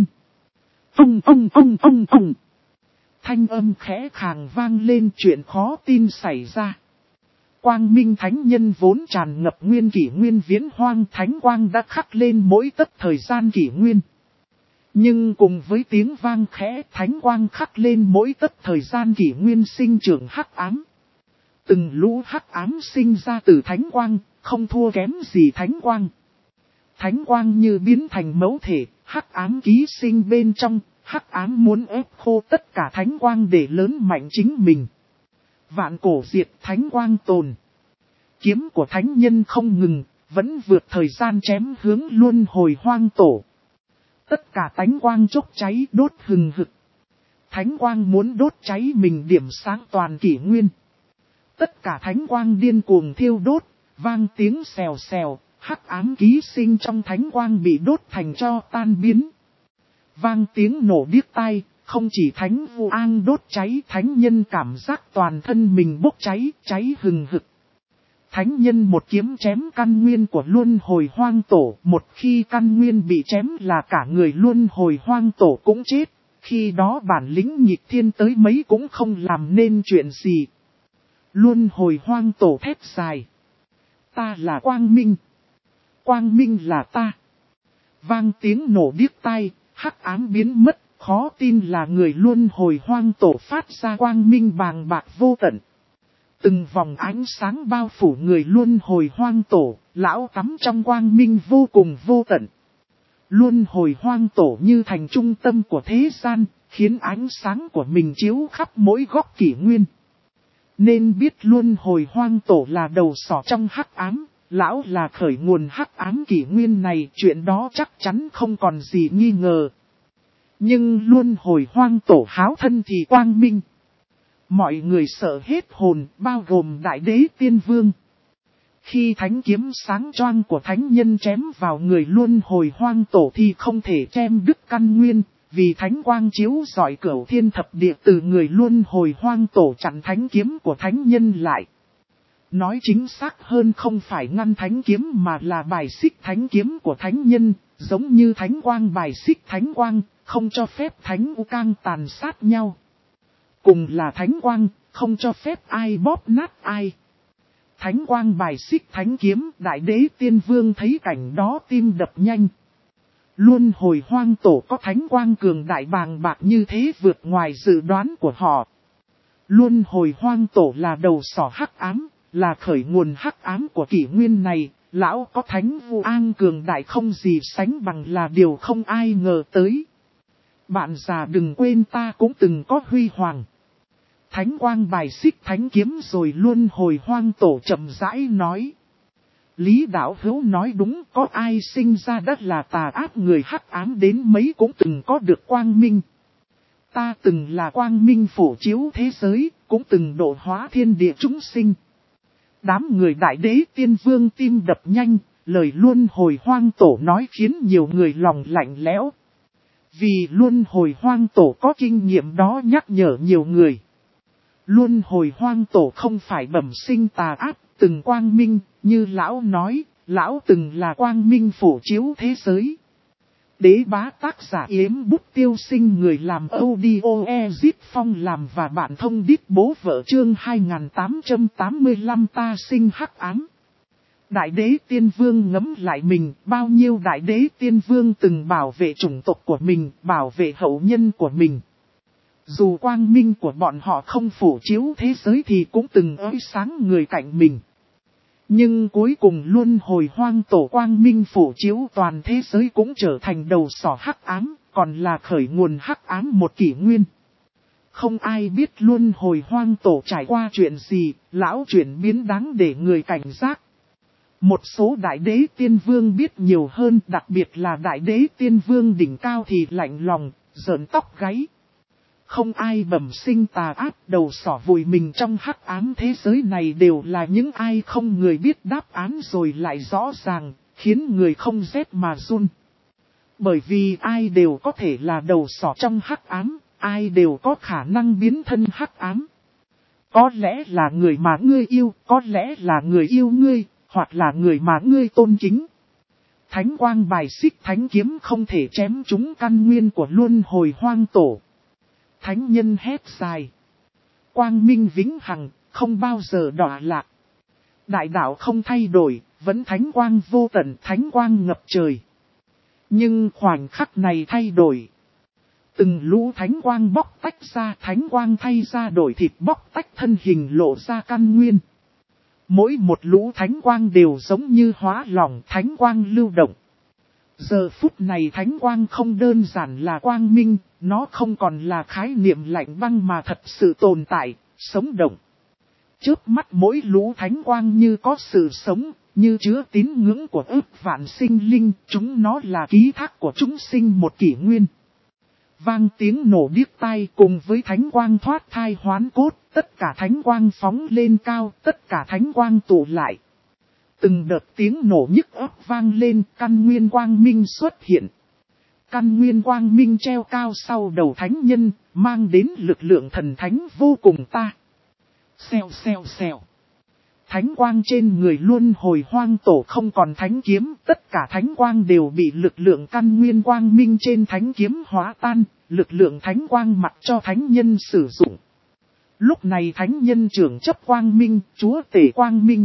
Ông. Thanh âm khẽ khàng vang lên, chuyện khó tin xảy ra. Quang minh thánh nhân vốn tràn ngập nguyên kỷ nguyên viễn hoang, thánh quang đã khắc lên mỗi tấc thời gian kỷ nguyên. Nhưng cùng với tiếng vang khẽ, thánh quang khắc lên mỗi tấc thời gian kỷ nguyên sinh trưởng hắc ám. Từng lũ hắc ám sinh ra từ thánh quang, không thua kém gì thánh quang. Thánh quang như biến thành mẫu thể, hắc ám ký sinh bên trong, hắc ám muốn ép khô tất cả thánh quang để lớn mạnh chính mình. Vạn cổ diệt, thánh quang tồn. Kiếm của thánh nhân không ngừng, vẫn vượt thời gian chém hướng luân hồi hoang tổ. Tất cả thánh quang chốc cháy đốt hừng hực. Thánh quang muốn đốt cháy mình điểm sáng toàn kỷ nguyên. Tất cả thánh quang điên cuồng thiêu đốt, vang tiếng xèo xèo, hắc ám ký sinh trong thánh quang bị đốt thành tro tan biến. Vang tiếng nổ điếc tai, không chỉ thánh vu an đốt cháy, thánh nhân cảm giác toàn thân mình bốc cháy, cháy hừng hực. Thánh nhân một kiếm chém căn nguyên của luân hồi hoang tổ, một khi căn nguyên bị chém là cả người luân hồi hoang tổ cũng chết, khi đó bản lĩnh nhịp thiên tới mấy cũng không làm nên chuyện gì. Luân hồi hoang tổ thét dài. Ta là quang minh. Quang minh là ta. Vang tiếng nổ điếc tai, hắc ám biến mất, khó tin là người luân hồi hoang tổ phát ra quang minh bàng bạc vô tận. Từng vòng ánh sáng bao phủ người luân hồi hoang tổ, lão tắm trong quang minh vô cùng vô tận. Luân hồi hoang tổ như thành trung tâm của thế gian, khiến ánh sáng của mình chiếu khắp mỗi góc kỷ nguyên. Nên biết luân hồi hoang tổ là đầu sỏ trong hắc ám, lão là khởi nguồn hắc ám kỷ nguyên này, chuyện đó chắc chắn không còn gì nghi ngờ. Nhưng luân hồi hoang tổ háo thân thì quang minh. Mọi người sợ hết hồn, bao gồm đại đế tiên vương. Khi thánh kiếm sáng choang của thánh nhân chém vào người luân hồi hoang tổ thì không thể chém đứt căn nguyên, vì thánh quang chiếu rọi cửu thiên thập địa từ người luân hồi hoang tổ chặn thánh kiếm của thánh nhân lại. Nói chính xác hơn không phải ngăn thánh kiếm mà là bài xích thánh kiếm của thánh nhân, giống như thánh quang bài xích thánh quang, không cho phép thánh u cang tàn sát nhau. Cùng là thánh quang, không cho phép ai bóp nát ai. Thánh quang bài xích thánh kiếm, đại đế tiên vương thấy cảnh đó tim đập nhanh. Luân hồi hoang tổ có thánh quang cường đại bàng bạc như thế vượt ngoài dự đoán của họ. Luân hồi hoang tổ là đầu sỏ hắc ám, là khởi nguồn hắc ám của kỷ nguyên này, lão có thánh vu an cường đại không gì sánh bằng là điều không ai ngờ tới. Bạn già đừng quên ta cũng từng có huy hoàng. Thánh quang bài xích thánh kiếm rồi luân hồi hoang tổ chậm rãi nói. Lý đạo hữu nói đúng, có ai sinh ra đất là tà ác người hắc ám đến mấy cũng từng có được quang minh. Ta từng là quang minh phổ chiếu thế giới, cũng từng độ hóa thiên địa chúng sinh. Đám người đại đế tiên vương tim đập nhanh, lời luân hồi hoang tổ nói khiến nhiều người lòng lạnh lẽo. Vì luân hồi hoang tổ có kinh nghiệm đó nhắc nhở nhiều người. Luân hồi hoang tổ không phải bẩm sinh tà ác, từng quang minh, như lão nói, lão từng là quang minh phổ chiếu thế giới. Đế bá tác giả Yếm Bút Tiêu Sinh, người làm audio Ezit Phong làm và bạn thông đít bố vợ chương 2885 ta sinh hắc ám. Đại đế tiên vương ngẫm lại mình, bao nhiêu đại đế tiên vương từng bảo vệ chủng tộc của mình, bảo vệ hậu nhân của mình. Dù quang minh của bọn họ không phổ chiếu thế giới thì cũng từng ới sáng người cạnh mình. Nhưng cuối cùng luân hồi hoang tổ quang minh phổ chiếu toàn thế giới cũng trở thành đầu sỏ hắc ám, còn là khởi nguồn hắc ám một kỷ nguyên. Không ai biết luân hồi hoang tổ trải qua chuyện gì, lão chuyển biến đáng để người cảnh giác. Một số đại đế tiên vương biết nhiều hơn, đặc biệt là đại đế tiên vương đỉnh cao thì lạnh lòng, rợn tóc gáy. Không ai bẩm sinh tà ác, đầu sỏ vùi mình trong hắc ám thế giới này đều là những ai không người biết đáp án rồi lại rõ ràng, khiến người không rét mà run. Bởi vì ai đều có thể là đầu sỏ trong hắc ám, ai đều có khả năng biến thân hắc ám. Có lẽ là người mà ngươi yêu, có lẽ là người yêu ngươi, hoặc là người mà ngươi tôn kính. Thánh quang bài xích thánh kiếm không thể chém trúng căn nguyên của luân hồi hoang tổ. Thánh nhân hét dài. Quang minh vĩnh hằng, không bao giờ đọa lạc. Đại đạo không thay đổi, vẫn thánh quang vô tận, thánh quang ngập trời. Nhưng khoảnh khắc này thay đổi. Từng lũ thánh quang bóc tách ra, thánh quang thay ra đổi thịt bóc tách thân hình lộ ra căn nguyên. Mỗi một lũ thánh quang đều giống như hóa lỏng, thánh quang lưu động. Giờ phút này thánh quang không đơn giản là quang minh, nó không còn là khái niệm lạnh băng mà thật sự tồn tại, sống động. Trước mắt mỗi lũ thánh quang như có sự sống, như chứa tín ngưỡng của ức vạn sinh linh, chúng nó là ký thác của chúng sinh một kỷ nguyên. Vang tiếng nổ điếc tai cùng với thánh quang thoát thai hoán cốt, tất cả thánh quang phóng lên cao, tất cả thánh quang tụ lại. Từng đợt tiếng nổ nhức óc vang lên, căn nguyên quang minh xuất hiện. Căn nguyên quang minh treo cao sau đầu thánh nhân, mang đến lực lượng thần thánh vô cùng ta. Xèo xèo xèo. Thánh quang trên người luân hồi hoang tổ không còn thánh kiếm, tất cả thánh quang đều bị lực lượng căn nguyên quang minh trên thánh kiếm hóa tan, lực lượng thánh quang mặc cho thánh nhân sử dụng. Lúc này thánh nhân trưởng chấp quang minh, chúa tể quang minh.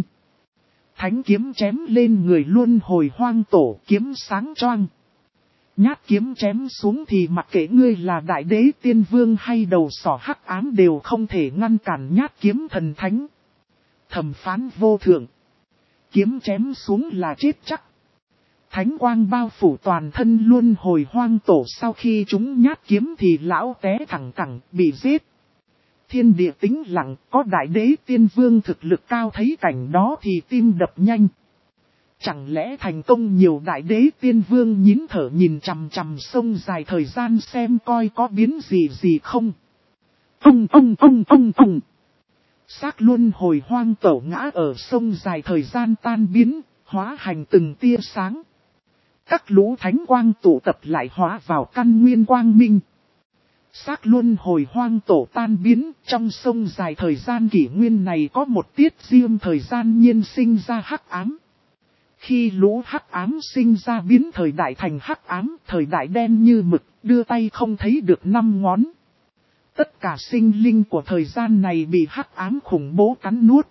Thánh kiếm chém lên người luân hồi hoang tổ, kiếm sáng choang. Nhát kiếm chém xuống thì mặc kệ ngươi là đại đế tiên vương hay đầu sỏ hắc ám đều không thể ngăn cản nhát kiếm thần thánh. Thẩm phán vô thượng. Kiếm chém xuống là chết chắc. Thánh quang bao phủ toàn thân luân hồi hoang tổ, sau khi chúng nhát kiếm thì lão té thẳng cẳng bị giết. Thiên địa tĩnh lặng, có đại đế tiên vương thực lực cao thấy cảnh đó thì tim đập nhanh. Chẳng lẽ thành công nhiều đại đế tiên vương nhín thở nhìn chằm chằm sông dài thời gian xem coi có biến gì không. Ông. Xác luân hồi hoang tổ ngã ở sông dài thời gian tan biến, hóa thành từng tia sáng. Các lũ thánh quang tụ tập lại hóa vào căn nguyên quang minh. Xác luân hồi hoang tổ tan biến, trong sông dài thời gian kỷ nguyên này có một tiết riêng thời gian nhiên sinh ra hắc ám. Khi lũ hắc ám sinh ra biến thời đại thành hắc ám, thời đại đen như mực, đưa tay không thấy được 5 ngón. Tất cả sinh linh của thời gian này bị hắc ám khủng bố cắn nuốt,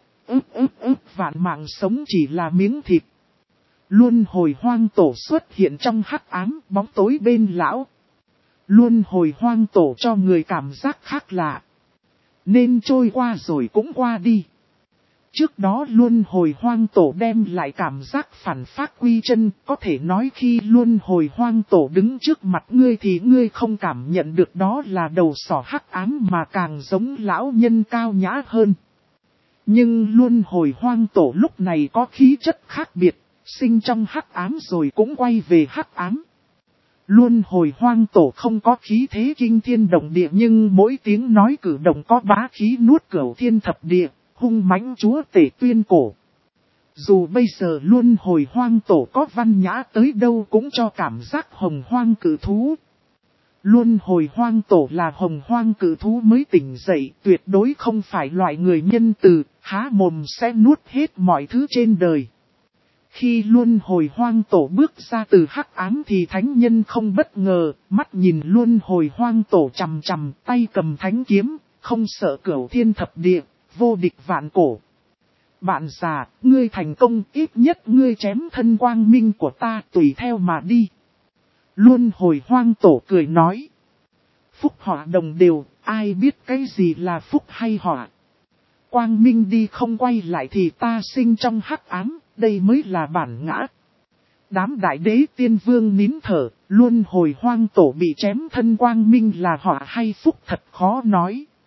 vạn mạng sống chỉ là miếng thịt. Luân hồi hoang tổ xuất hiện trong hắc ám, bóng tối bên lão. Luân hồi hoang tổ cho người cảm giác khác lạ. Nên trôi qua rồi cũng qua đi. Trước đó luân hồi hoang tổ đem lại cảm giác phản phác quy chân, có thể nói khi luân hồi hoang tổ đứng trước mặt ngươi thì ngươi không cảm nhận được đó là đầu sỏ hắc ám mà càng giống lão nhân cao nhã hơn. Nhưng luân hồi hoang tổ lúc này có khí chất khác biệt, sinh trong hắc ám rồi cũng quay về hắc ám. Luân hồi hoang tổ không có khí thế kinh thiên động địa nhưng mỗi tiếng nói cử động có bá khí nuốt cửu thiên thập địa. Hung mãnh chúa tể tuyên cổ. Dù bây giờ luân hồi hoang tổ có văn nhã tới đâu cũng cho cảm giác hồng hoang cử thú. Luân hồi hoang tổ là hồng hoang cử thú mới tỉnh dậy, tuyệt đối không phải loại người nhân từ, há mồm sẽ nuốt hết mọi thứ trên đời. Khi luân hồi hoang tổ bước ra từ hắc ám thì thánh nhân không bất ngờ, mắt nhìn luân hồi hoang tổ chằm chằm, tay cầm thánh kiếm, không sợ cửu thiên thập địa. Vô địch vạn cổ. Bạn già, ngươi thành công, ít nhất ngươi chém thân quang minh của ta, tùy theo mà đi. Luân hồi hoang tổ cười nói. Phúc họa đồng đều, ai biết cái gì là phúc hay họa. Quang minh đi không quay lại thì ta sinh trong hắc ám, đây mới là bản ngã. Đám đại đế tiên vương nín thở, luân hồi hoang tổ bị chém thân quang minh là họa hay phúc thật khó nói.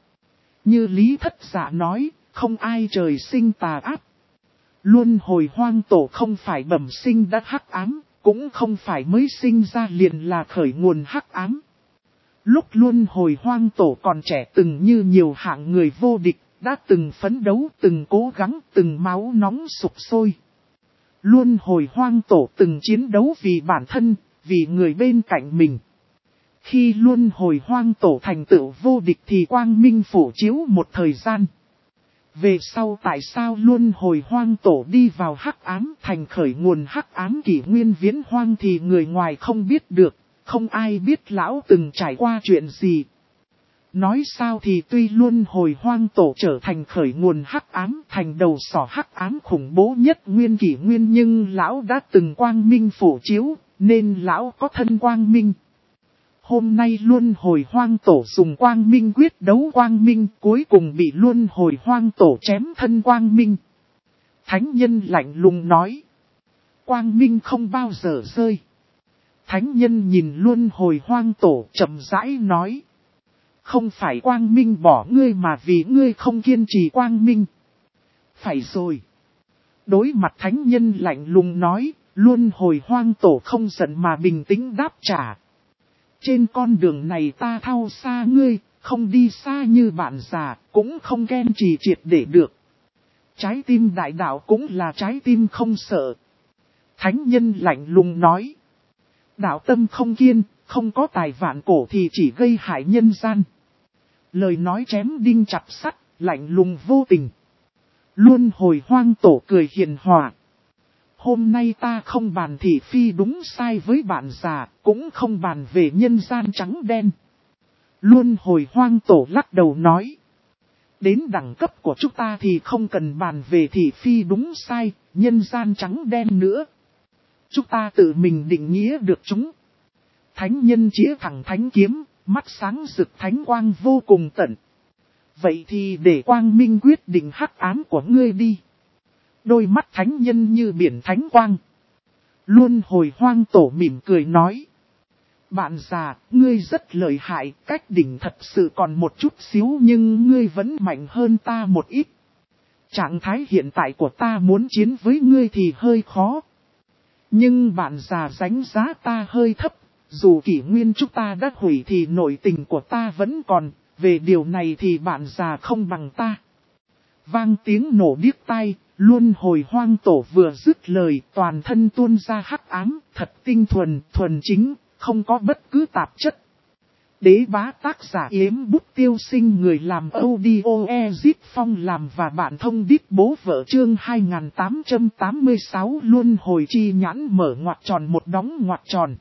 Như Lý Thất Dạ nói, không ai trời sinh tà ác. Luân hồi hoang tổ không phải bẩm sinh đã hắc ám, cũng không phải mới sinh ra liền là khởi nguồn hắc ám. Lúc luân hồi hoang tổ còn trẻ từng như nhiều hạng người vô địch, đã từng phấn đấu, từng cố gắng, từng máu nóng sục sôi. Luân hồi hoang tổ từng chiến đấu vì bản thân, vì người bên cạnh mình. Khi luân hồi hoang tổ thành tựu vô địch thì quang minh phủ chiếu một thời gian. Về sau tại sao luân hồi hoang tổ đi vào hắc ám thành khởi nguồn hắc ám kỷ nguyên viễn hoang thì người ngoài không biết được, không ai biết lão từng trải qua chuyện gì. Nói sao thì tuy luân hồi hoang tổ trở thành khởi nguồn hắc ám thành đầu sỏ hắc ám khủng bố nhất nguyên kỷ nguyên nhưng lão đã từng quang minh phủ chiếu nên lão có thân quang minh. Hôm nay luân hồi hoang tổ dùng quang minh quyết đấu quang minh cuối cùng bị luân hồi hoang tổ chém thân quang minh. Thánh nhân lạnh lùng nói. Quang minh không bao giờ rơi. Thánh nhân nhìn luân hồi hoang tổ chậm rãi nói. Không phải quang minh bỏ ngươi mà vì ngươi không kiên trì quang minh. Phải rồi. Đối mặt thánh nhân lạnh lùng nói, luân hồi hoang tổ không giận mà bình tĩnh đáp trả. Trên con đường này ta thao xa ngươi, không đi xa như bạn già, cũng không kiên trì triệt để được. Trái tim đại đạo cũng là trái tim không sợ. Thánh nhân lạnh lùng nói. Đạo tâm không kiên, không có tài vạn cổ thì chỉ gây hại nhân gian. Lời nói chém đinh chặt sắt, lạnh lùng vô tình. Luân hồi hoang tổ cười hiền hòa. Hôm nay ta không bàn thị phi đúng sai với bạn già, cũng không bàn về nhân gian trắng đen. Luân hồi hoang tổ lắc đầu nói. Đến đẳng cấp của chúng ta thì không cần bàn về thị phi đúng sai, nhân gian trắng đen nữa. Chúng ta tự mình định nghĩa được chúng. Thánh nhân chĩa thẳng thánh kiếm, mắt sáng rực thánh quang vô cùng tận. Vậy thì để quang minh quyết định hắc ám của ngươi đi. Đôi mắt thánh nhân như biển thánh quang. Luân hồi hoang tổ mỉm cười nói. Bạn già, ngươi rất lợi hại, cách đỉnh thật sự còn một chút xíu nhưng ngươi vẫn mạnh hơn ta một ít. Trạng thái hiện tại của ta muốn chiến với ngươi thì hơi khó. Nhưng bạn già đánh giá ta hơi thấp, dù kỷ nguyên chúng ta đã hủy thì nội tình của ta vẫn còn, về điều này thì bạn già không bằng ta. Vang tiếng nổ điếc tai, luân hồi hoang tổ vừa dứt lời toàn thân tuôn ra hắc ám, thật tinh thuần, thuần chính, không có bất cứ tạp chất. Đế bá tác giả Yếm Bút Tiêu Sinh người làm audio Ezip Phong làm và bạn thông đít bố vợ chương 2886 luân hồi chi nhãn mở ngoặc tròn một đóng ngoặc tròn.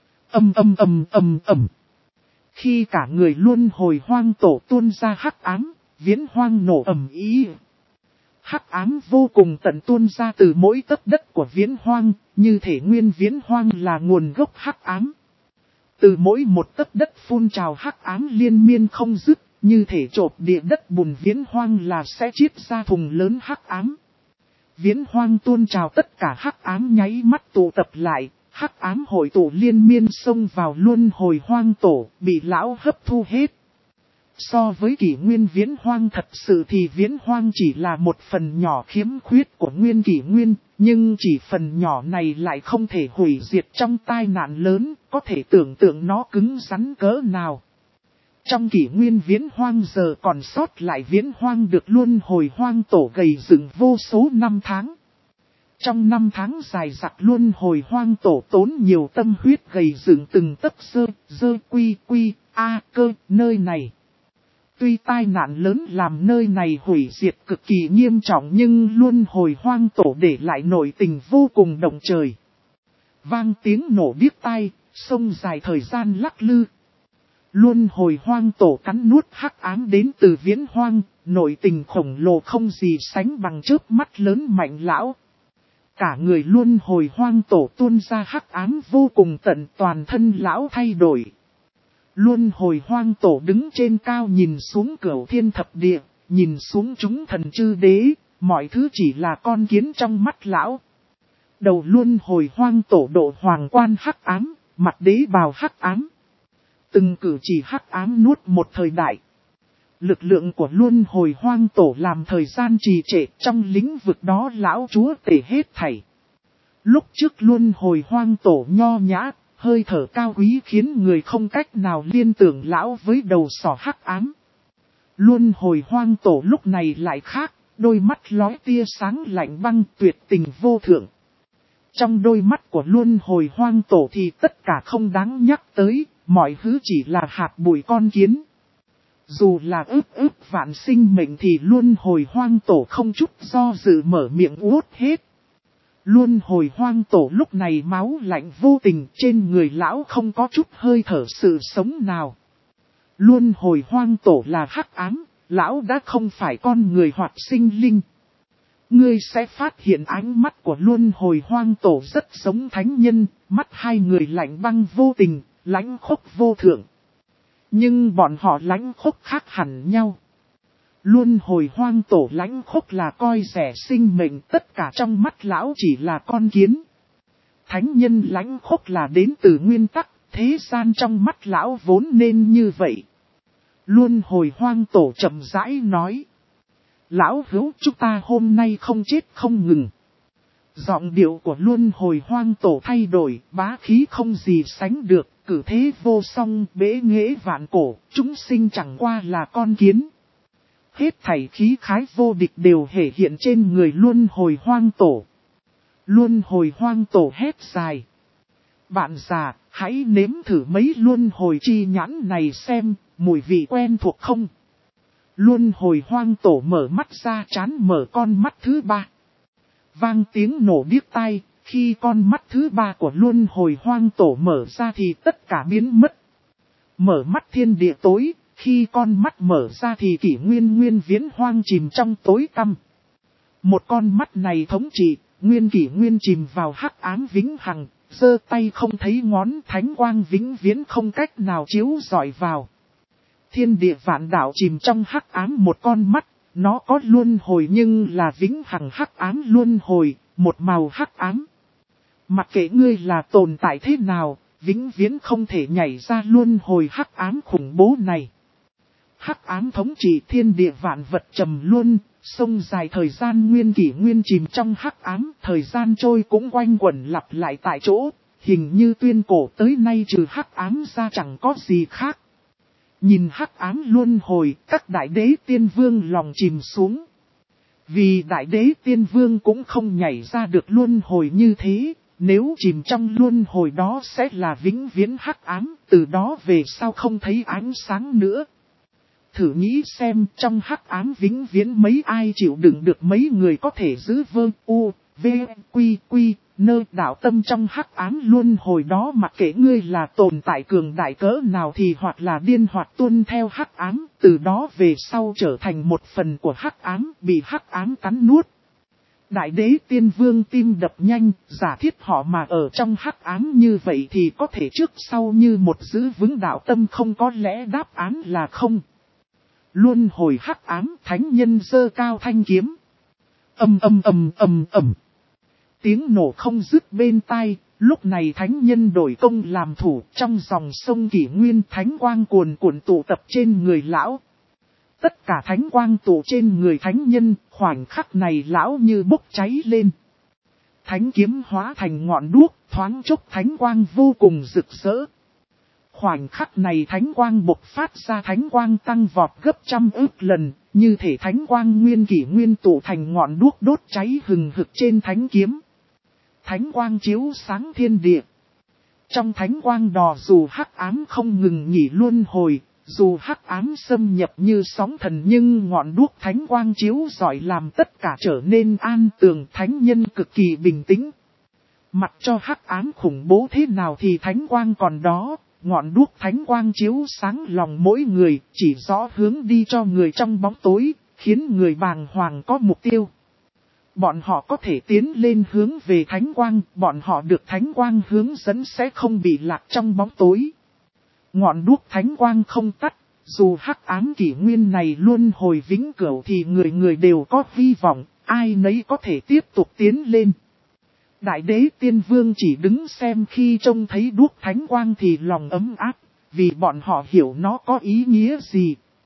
Khi cả người luân hồi hoang tổ tuôn ra hắc ám, viễn hoang nổ ầm ĩ. Hắc ám vô cùng tận tuôn ra từ mỗi tấc đất của viễn hoang, như thể nguyên viễn hoang là nguồn gốc hắc ám. Từ mỗi một tấc đất phun trào hắc ám liên miên không dứt, như thể trộp địa đất bùn viễn hoang là sẽ chiết ra thùng lớn hắc ám. Viễn hoang tuôn trào tất cả hắc ám nháy mắt tụ tập lại, hắc ám hội tụ liên miên xông vào luân hồi hoang tổ, bị lão hấp thu hết. So với kỷ nguyên viễn hoang thật sự thì viễn hoang chỉ là một phần nhỏ khiếm khuyết của nguyên kỷ nguyên, nhưng chỉ phần nhỏ này lại không thể hủy diệt trong tai nạn lớn, có thể tưởng tượng nó cứng rắn cỡ nào. Trong kỷ nguyên viễn hoang giờ còn sót lại viễn hoang được luân hồi hoang tổ gầy dựng vô số năm tháng. Trong 5 tháng dài dặc luân hồi hoang tổ tốn nhiều tâm huyết gầy dựng từng tấc cơ nơi này. Tuy tai nạn lớn làm nơi này hủy diệt cực kỳ nghiêm trọng nhưng luân hồi hoang tổ để lại nội tình vô cùng động trời. Vang tiếng nổ điếc tai, sông dài thời gian lắc lư. Luân hồi hoang tổ cắn nuốt hắc ám đến từ viễn hoang, nội tình khổng lồ không gì sánh bằng chớp mắt lớn mạnh lão. Cả người luân hồi hoang tổ tuôn ra hắc ám vô cùng tận toàn thân lão thay đổi. Luân hồi hoang tổ đứng trên cao nhìn xuống cửu thiên thập địa, nhìn xuống chúng thần chư đế, mọi thứ chỉ là con kiến trong mắt lão. Đầu luân hồi hoang tổ độ hoàng quan hắc ám, mặt đế bào hắc ám. Từng cử chỉ hắc ám nuốt một thời đại. Lực lượng của luân hồi hoang tổ làm thời gian trì trệ trong lĩnh vực đó lão chúa tể hết thảy. Lúc trước luân hồi hoang tổ nho nhã, hơi thở cao quý khiến người không cách nào liên tưởng lão với đầu sỏ hắc ám. Luân hồi hoang tổ lúc này lại khác, đôi mắt lóe tia sáng lạnh băng tuyệt tình vô thượng. Trong đôi mắt của luân hồi hoang tổ thì tất cả không đáng nhắc tới, mọi thứ chỉ là hạt bụi con kiến. Dù là ức vạn sinh mệnh thì luân hồi hoang tổ không chút do dự mở miệng uốt hết. Luân hồi hoang tổ lúc này máu lạnh vô tình, trên người lão không có chút hơi thở sự sống nào. Luân hồi hoang tổ là hắc ám, lão đã không phải con người hoặc sinh linh. Ngươi sẽ phát hiện ánh mắt của luân hồi hoang tổ rất giống thánh nhân, mắt hai người lạnh băng vô tình, lãnh khốc vô thượng. Nhưng bọn họ lãnh khốc khác hẳn nhau. Luân hồi hoang tổ lãnh khốc là coi rẻ sinh mệnh, tất cả trong mắt lão chỉ là con kiến. Thánh nhân lãnh khốc là đến từ nguyên tắc, thế gian trong mắt lão vốn nên như vậy. Luân hồi hoang tổ chậm rãi nói. Lão hữu, chúng ta hôm nay không chết không ngừng. Giọng điệu của luân hồi hoang tổ thay đổi, bá khí không gì sánh được, cử thế vô song, bế nghệ vạn cổ, chúng sinh chẳng qua là con kiến. Hết thảy khí khái vô địch đều thể hiện trên người luân hồi hoang tổ. Luân hồi hoang tổ hét dài. Bạn già, hãy nếm thử mấy luân hồi chi nhãn này xem, mùi vị quen thuộc không? Luân hồi hoang tổ mở mắt ra, chán mở con mắt thứ ba. Vang tiếng nổ điếc tai, khi con mắt thứ ba của luân hồi hoang tổ mở ra thì tất cả biến mất. Mở mắt thiên địa tối, khi con mắt mở ra thì kỷ nguyên viễn hoang chìm trong tối tăm. Một con mắt này thống trị, nguyên kỷ nguyên chìm vào hắc ám vĩnh hằng, giơ tay không thấy ngón, thánh quang vĩnh viễn không cách nào chiếu rọi vào. Thiên địa vạn đạo chìm trong hắc ám một con mắt, nó có luân hồi nhưng là vĩnh hằng hắc ám luân hồi, một màu hắc ám. Mặc kệ ngươi là tồn tại thế nào, vĩnh viễn không thể nhảy ra luân hồi hắc ám khủng bố này. Hắc ám thống trị thiên địa vạn vật trầm luân, sông dài thời gian nguyên kỷ nguyên chìm trong hắc ám, thời gian trôi cũng quanh quẩn lặp lại tại chỗ, hình như tuyên cổ tới nay trừ hắc ám ra chẳng có gì khác. Nhìn hắc ám luân hồi, các đại đế tiên vương lòng chìm xuống. Vì đại đế tiên vương cũng không nhảy ra được luân hồi như thế, nếu chìm trong luân hồi đó sẽ là vĩnh viễn hắc ám, từ đó về sau không thấy ánh sáng nữa. Thử nghĩ xem trong hắc ám vĩnh viễn mấy ai chịu đựng được mấy người có thể giữ vơ u, v, quy, nơi đạo tâm trong hắc ám luân hồi đó mặc kệ ngươi là tồn tại cường đại cỡ nào thì hoặc là điên hoặc tuân theo hắc ám, từ đó về sau trở thành một phần của hắc ám, bị hắc ám cắn nuốt. Đại đế tiên vương tim đập nhanh, giả thiết họ mà ở trong hắc ám như vậy thì có thể trước sau như một giữ vững đạo tâm, không có lẽ đáp án là không. Luân hồi hắc ám, thánh nhân giơ cao thanh kiếm. Ầm. Tiếng nổ không dứt bên tai, lúc này thánh nhân đổi công làm thủ, trong dòng sông kỷ nguyên thánh quang cuồn cuộn tụ tập trên người lão. Tất cả thánh quang tụ trên người thánh nhân, khoảnh khắc này lão như bốc cháy lên. Thánh kiếm hóa thành ngọn đuốc, thoáng chốc thánh quang vô cùng rực rỡ. Khoảnh khắc này thánh quang bộc phát ra, thánh quang tăng vọt gấp trăm ức lần, như thể thánh quang nguyên kỷ nguyên tụ thành ngọn đuốc đốt cháy hừng hực trên thánh kiếm. Thánh quang chiếu sáng thiên địa. Trong thánh quang đỏ dù hắc ám không ngừng nghỉ luân hồi, dù hắc ám xâm nhập như sóng thần nhưng ngọn đuốc thánh quang chiếu rọi làm tất cả trở nên an tường, thánh nhân cực kỳ bình tĩnh. Mặc cho hắc ám khủng bố thế nào thì thánh quang còn đó, ngọn đuốc thánh quang chiếu sáng lòng mỗi người, chỉ rõ hướng đi cho người trong bóng tối, khiến người bàng hoàng có mục tiêu. Bọn họ có thể tiến lên hướng về thánh quang, bọn họ được thánh quang hướng dẫn sẽ không bị lạc trong bóng tối. Ngọn đuốc thánh quang không tắt, dù hắc ám kỷ nguyên này luôn hồi vĩnh cửu thì người người đều có hy vọng, ai nấy có thể tiếp tục tiến lên. Đại đế tiên vương chỉ đứng xem, khi trông thấy đuốc thánh quang thì lòng ấm áp, vì bọn họ hiểu nó có ý nghĩa gì.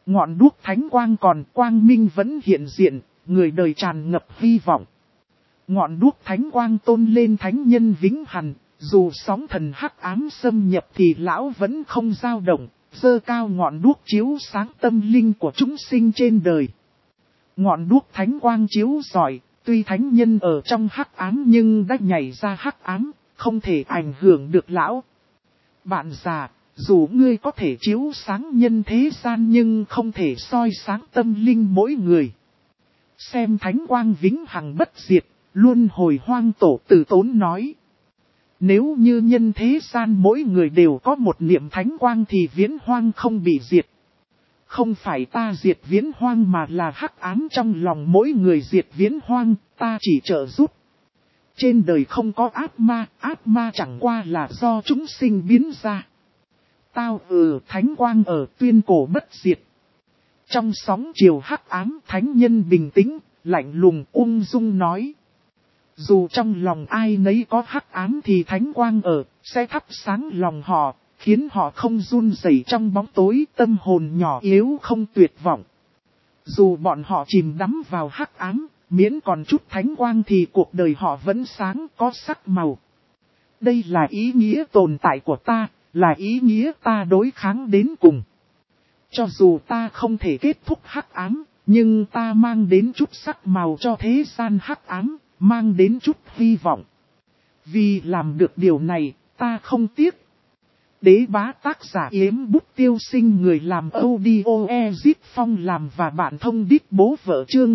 Ngọn đuốc thánh quang còn, quang minh vẫn hiện diện, người đời tràn ngập hy vọng. Ngọn đuốc thánh quang tôn lên thánh nhân vĩnh hằng, dù sóng thần hắc ám xâm nhập thì lão vẫn không dao động, giơ cao ngọn đuốc chiếu sáng tâm linh của chúng sinh trên đời. Ngọn đuốc thánh quang chiếu rọi, tuy thánh nhân ở trong hắc ám nhưng đã nhảy ra hắc ám, không thể ảnh hưởng được lão. Bạn già, dù ngươi có thể chiếu sáng nhân thế gian nhưng không thể soi sáng tâm linh mỗi người. Xem thánh quang vĩnh hằng bất diệt, luân hồi hoang tổ từ tốn nói. Nếu như nhân thế gian mỗi người đều có một niệm thánh quang thì viễn hoang không bị diệt. Không phải ta diệt viễn hoang mà là hắc ám trong lòng mỗi người diệt viễn hoang, ta chỉ trợ giúp. Trên đời không có ác ma chẳng qua là do chúng sinh biến ra. Tao thánh quang ở tuyên cổ bất diệt. Trong sóng chiều hắc ám, thánh nhân bình tĩnh, lạnh lùng ung dung nói. Dù trong lòng ai nấy có hắc ám thì thánh quang ở, sẽ thắp sáng lòng họ, khiến họ không run rẩy trong bóng tối, tâm hồn nhỏ yếu không tuyệt vọng. Dù bọn họ chìm đắm vào hắc ám, miễn còn chút thánh quang thì cuộc đời họ vẫn sáng có sắc màu. Đây là ý nghĩa tồn tại của ta, là ý nghĩa ta đối kháng đến cùng. Cho dù ta không thể kết thúc hắc ám, nhưng ta mang đến chút sắc màu cho thế gian hắc ám, mang đến chút hy vọng. Vì làm được điều này, ta không tiếc. Đế bá tác giả Yếm Bút Tiêu Sinh, người làm audio Ezip Phong làm và bạn thông đít bố vợ. Chương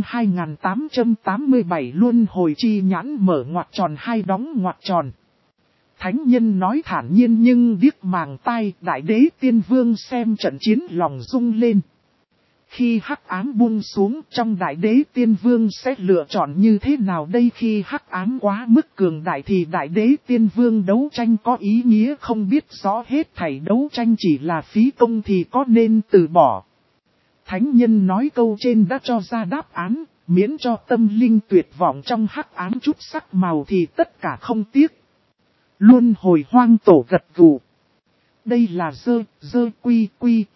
2887 Luân hồi chi nhãn mở ngoặc tròn hai đóng ngoặc tròn. Thánh nhân nói thản nhiên nhưng điếc màng tai, đại đế tiên vương xem trận chiến lòng rung lên. Khi hắc ám buông xuống, trong đại đế tiên vương sẽ lựa chọn như thế nào đây? Khi hắc ám quá mức cường đại thì đại đế tiên vương đấu tranh có ý nghĩa không biết rõ, hết thảy đấu tranh chỉ là phí công thì có nên từ bỏ. Thánh nhân nói câu trên đã cho ra đáp án, miễn cho tâm linh tuyệt vọng trong hắc ám chút sắc màu thì tất cả không tiếc. Luân hồi hoang tổ gật gù. Đây là quy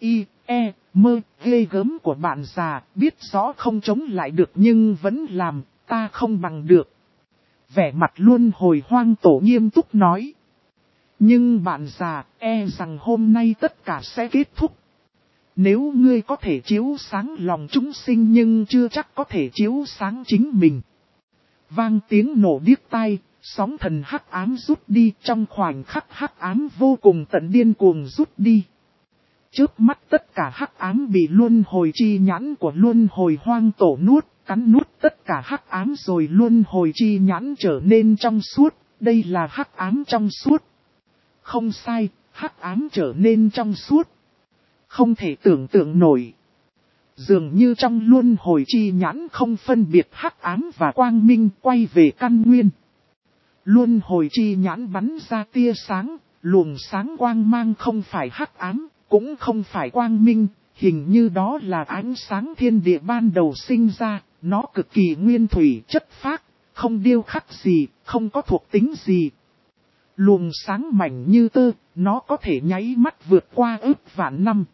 mơ ghê gớm của bạn già, biết rõ không chống lại được nhưng vẫn làm, ta không bằng được. Vẻ mặt luân hồi hoang tổ nghiêm túc nói. Nhưng bạn già, rằng hôm nay tất cả sẽ kết thúc. Nếu ngươi có thể chiếu sáng lòng chúng sinh nhưng chưa chắc có thể chiếu sáng chính mình. Vang tiếng nổ điếc tai, sóng thần hắc ám rút đi, trong khoảnh khắc hắc ám vô cùng tận điên cuồng rút đi. Trước mắt tất cả hắc ám bị luân hồi chi nhãn của luân hồi hoang tổ nuốt, cắn nuốt tất cả hắc ám rồi luân hồi chi nhãn trở nên trong suốt, đây là hắc ám trong suốt. Không sai, hắc ám trở nên trong suốt. Không thể tưởng tượng nổi. Dường như trong luân hồi chi nhãn không phân biệt hắc ám và quang minh, quay về căn nguyên. Luân hồi chi nhãn bắn ra tia sáng, luồng sáng quang mang không phải hắc ám, cũng không phải quang minh, hình như đó là ánh sáng thiên địa ban đầu sinh ra, nó cực kỳ nguyên thủy chất phác, không điêu khắc gì, không có thuộc tính gì. Luồng sáng mảnh như tơ, nó có thể nháy mắt vượt qua ức vạn năm.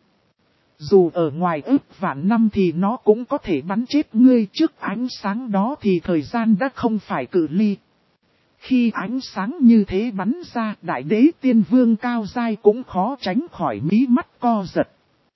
Dù ở ngoài ức vạn năm thì nó cũng có thể bắn chết ngươi, trước ánh sáng đó thì thời gian đã không phải cự ly. Khi ánh sáng như thế bắn ra, đại đế tiên vương cao giai cũng khó tránh khỏi mí mắt co giật.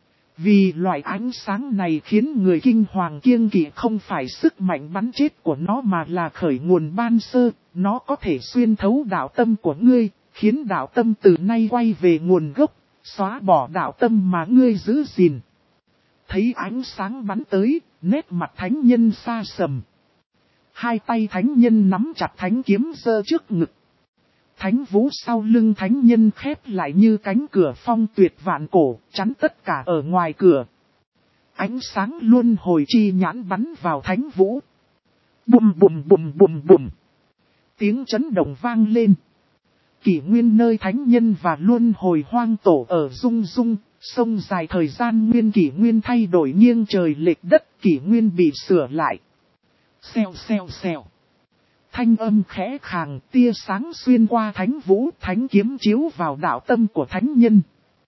Vì loại ánh sáng này khiến người kinh hoàng kiêng kỵ không phải sức mạnh bắn chết của nó mà là khởi nguồn ban sơ, nó có thể xuyên thấu đạo tâm của ngươi, khiến đạo tâm từ nay quay về nguồn gốc, xóa bỏ đạo tâm mà ngươi giữ gìn. Thấy ánh sáng bắn tới, nét mặt thánh nhân xa sầm. Hai tay thánh nhân nắm chặt thánh kiếm giơ trước ngực. Thánh vũ sau lưng thánh nhân khép lại như cánh cửa phong tuyệt vạn cổ, chắn tất cả ở ngoài cửa. Ánh sáng luân hồi chi nhãn bắn vào thánh vũ. Bùm bùm bùm bùm bùm. Tiếng chấn động vang lên. Kỷ nguyên nơi thánh nhân và luân hồi hoang tổ ở rung rung, sông dài thời gian nguyên kỷ nguyên thay đổi nghiêng trời lệch đất, kỷ nguyên bị sửa lại. Xèo xèo xèo. Thanh âm khẽ khàng, tia sáng xuyên qua thánh vũ, thánh kiếm chiếu vào đạo tâm của thánh nhân.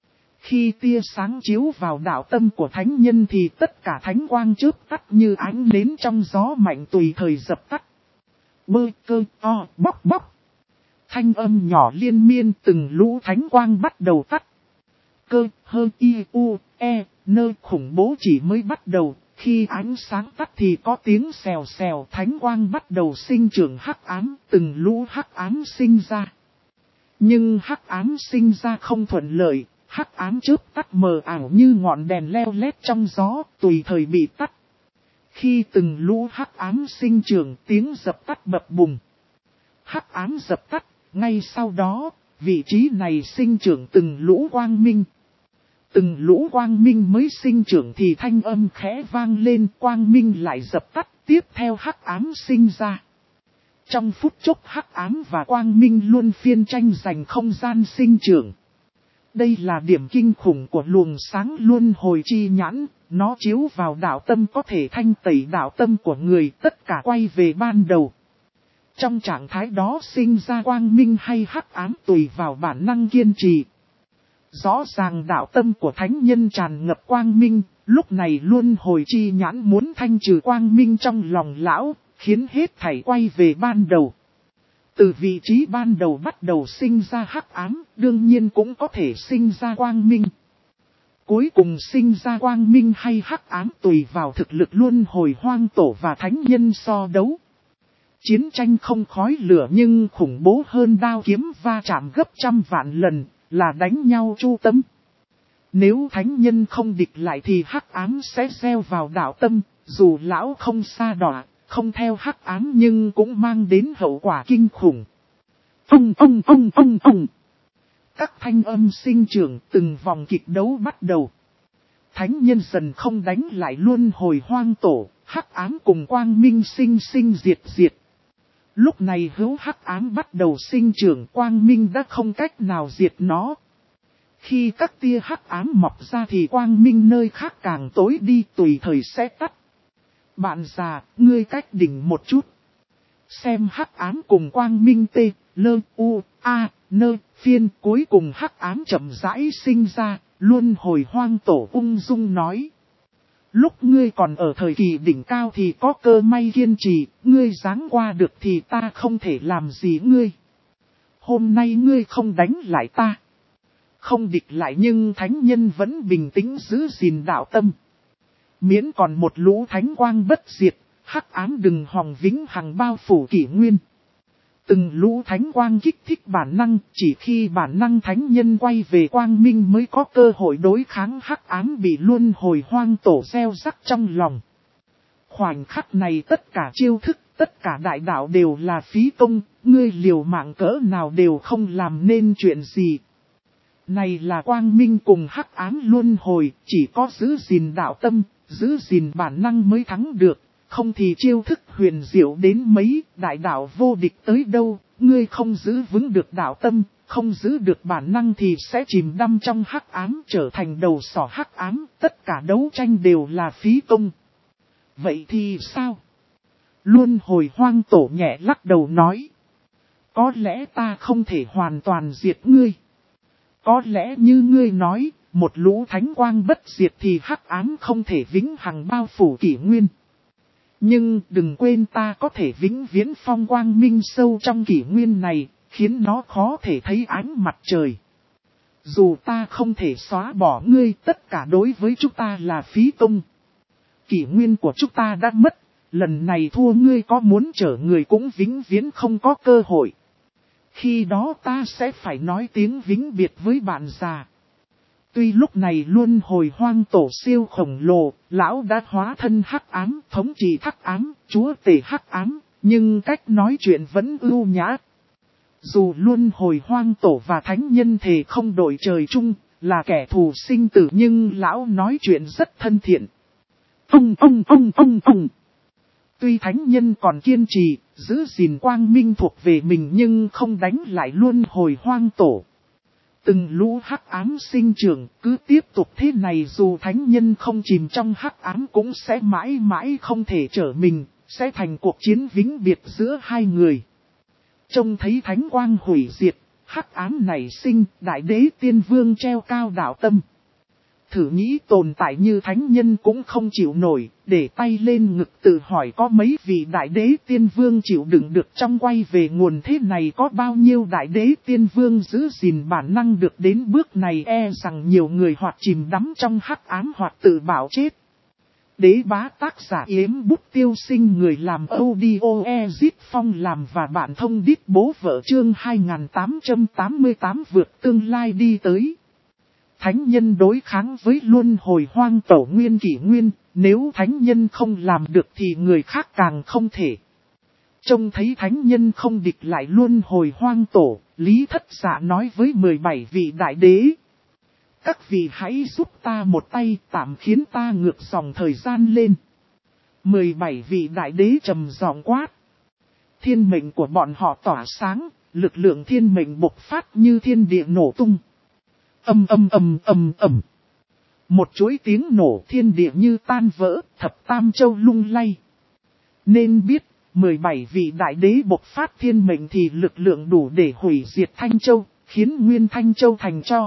Khi tia sáng chiếu vào đạo tâm của thánh nhân thì tất cả thánh quang chớp tắt như ánh nến trong gió mạnh tùy thời dập tắt. Bơ cơ o bóc bóc. Thanh âm nhỏ liên miên từng lũ thánh quang bắt đầu tắt. Cơ hơ y u e nơ khủng bố chỉ mới bắt đầu. Khi ánh sáng tắt thì có tiếng xèo xèo, thánh quang bắt đầu sinh trưởng hắc ám, từng lũ hắc ám sinh ra. Nhưng hắc ám sinh ra không thuận lợi, hắc ám chớp tắt mờ ảo như ngọn đèn leo lét trong gió, tùy thời bị tắt. Khi từng lũ hắc ám sinh trưởng, tiếng dập tắt bập bùng. Hắc ám dập tắt, ngay sau đó, vị trí này sinh trưởng từng lũ quang minh. Từng lũ quang minh mới sinh trưởng thì thanh âm khẽ vang lên, quang minh lại dập tắt, tiếp theo hắc ám sinh ra. Trong phút chốc hắc ám và quang minh luôn phiên tranh giành không gian sinh trưởng. Đây là điểm kinh khủng của luồng sáng luân hồi chi nhãn, nó chiếu vào đạo tâm có thể thanh tẩy đạo tâm của người, tất cả quay về ban đầu. Trong trạng thái đó sinh ra quang minh hay hắc ám tùy vào bản năng kiên trì. Rõ ràng đạo tâm của thánh nhân tràn ngập quang minh, lúc này luân hồi chi nhãn muốn thanh trừ quang minh trong lòng lão, khiến hết thảy quay về ban đầu. Từ vị trí ban đầu bắt đầu sinh ra hắc ám, đương nhiên cũng có thể sinh ra quang minh. Cuối cùng sinh ra quang minh hay hắc ám tùy vào thực lực luân hồi hoang tổ và thánh nhân so đấu. Chiến tranh không khói lửa nhưng khủng bố hơn đao kiếm va chạm gấp trăm vạn lần, là đánh nhau chu tâm. Nếu thánh nhân không địch lại thì hắc ám sẽ gieo vào đạo tâm, dù lão không sa đọa, không theo hắc ám nhưng cũng mang đến hậu quả kinh khủng. Ông. Các thanh âm sinh trưởng, từng vòng kịch đấu bắt đầu. Thánh nhân dần không đánh lại luân hồi hoang tổ, hắc ám cùng quang minh sinh diệt. Lúc này hữu hắc ám bắt đầu sinh trưởng, quang minh đã không cách nào diệt nó. Khi các tia hắc ám mọc ra thì quang minh nơi khác càng tối đi, tùy thời sẽ tắt. Bạn già, ngươi cách đỉnh một chút. Xem hắc ám cùng quang minh tê, lơ, u, a, nơ, phiên, cuối cùng hắc ám chậm rãi sinh ra, luân hồi hoang tổ ung dung nói. Lúc ngươi còn ở thời kỳ đỉnh cao thì có cơ may kiên trì, ngươi giáng qua được thì ta không thể làm gì ngươi. Hôm nay ngươi không đánh lại ta. Không địch lại nhưng thánh nhân vẫn bình tĩnh giữ gìn đạo tâm. Miễn còn một lũ thánh quang bất diệt, hắc ám đừng hòng vĩnh hằng bao phủ kỷ nguyên. Từng lũ thánh quang kích thích bản năng, chỉ khi bản năng thánh nhân quay về quang minh mới có cơ hội đối kháng hắc ám bị luân hồi hoang tổ gieo rắc trong lòng. Khoảnh khắc này tất cả chiêu thức, tất cả đại đạo đều là phí công, ngươi liều mạng cỡ nào đều không làm nên chuyện gì. Này là quang minh cùng hắc ám luân hồi, chỉ có giữ gìn đạo tâm, giữ gìn bản năng mới thắng được. Không thì chiêu thức huyền diệu đến mấy, đại đạo vô địch tới đâu, ngươi không giữ vững được đạo tâm, không giữ được bản năng thì sẽ chìm đắm trong hắc ám, trở thành đầu sỏ hắc ám, tất cả đấu tranh đều là phí công. Vậy thì sao? Luân hồi hoang tổ nhẹ lắc đầu nói. Có lẽ ta không thể hoàn toàn diệt ngươi. Có lẽ như ngươi nói, một lũ thánh quang bất diệt thì hắc ám không thể vĩnh hằng bao phủ kỷ nguyên. Nhưng đừng quên ta có thể vĩnh viễn phong quang minh sâu trong kỷ nguyên này, khiến nó khó thể thấy ánh mặt trời. Dù ta không thể xóa bỏ ngươi, tất cả đối với chúng ta là phí công. Kỷ nguyên của chúng ta đã mất, lần này thua ngươi có muốn trở người cũng vĩnh viễn không có cơ hội. Khi đó ta sẽ phải nói tiếng vĩnh biệt với bạn già. Tuy lúc này luân hồi hoang tổ siêu khổng lồ, lão đã hóa thân hắc ám, thống trị hắc ám, chúa tể hắc ám, nhưng cách nói chuyện vẫn ưu nhã. Dù luân hồi hoang tổ và thánh nhân thề không đổi trời chung, là kẻ thù sinh tử nhưng lão nói chuyện rất thân thiện. Ông. Tuy thánh nhân còn kiên trì, giữ gìn quang minh thuộc về mình nhưng không đánh lại luân hồi hoang tổ. Từng lũ hắc ám sinh trưởng cứ tiếp tục thế này dù thánh nhân không chìm trong hắc ám cũng sẽ mãi mãi không thể trở mình, sẽ thành cuộc chiến vĩnh biệt giữa hai người. Trông thấy thánh quang hủy diệt, hắc ám nảy sinh, đại đế tiên vương treo cao đạo tâm. Thử nghĩ tồn tại như thánh nhân cũng không chịu nổi, để tay lên ngực tự hỏi có mấy vị đại đế tiên vương chịu đựng được trong quay về nguồn thế này, có bao nhiêu đại đế tiên vương giữ gìn bản năng được đến bước này, e rằng nhiều người hoặc chìm đắm trong hắc ám hoặc tự bảo chết. Đế bá tác giả Yếm Bút Tiêu Sinh, người làm audio Ezit Phong làm và bạn thông đít bố vợ, chương 2888 vượt tương lai đi tới. Thánh nhân đối kháng với luân hồi hoang tổ nguyên kỷ nguyên, nếu thánh nhân không làm được thì người khác càng không thể. Trông thấy thánh nhân không địch lại luân hồi hoang tổ, Lý Thất Dạ nói với 17 vị đại đế. Các vị hãy giúp ta một tay, tạm khiến ta ngược dòng thời gian lên. 17 vị đại đế trầm giọng quát. Thiên mệnh của bọn họ tỏa sáng, lực lượng thiên mệnh bộc phát như thiên địa nổ tung. Ầm ầm ầm ầm ầm. Một chuỗi tiếng nổ, thiên địa như tan vỡ, thập tam châu lung lay. Nên biết, 17 vị đại đế bộc phát thiên mệnh thì lực lượng đủ để hủy diệt Thanh Châu, khiến nguyên Thanh Châu thành tro.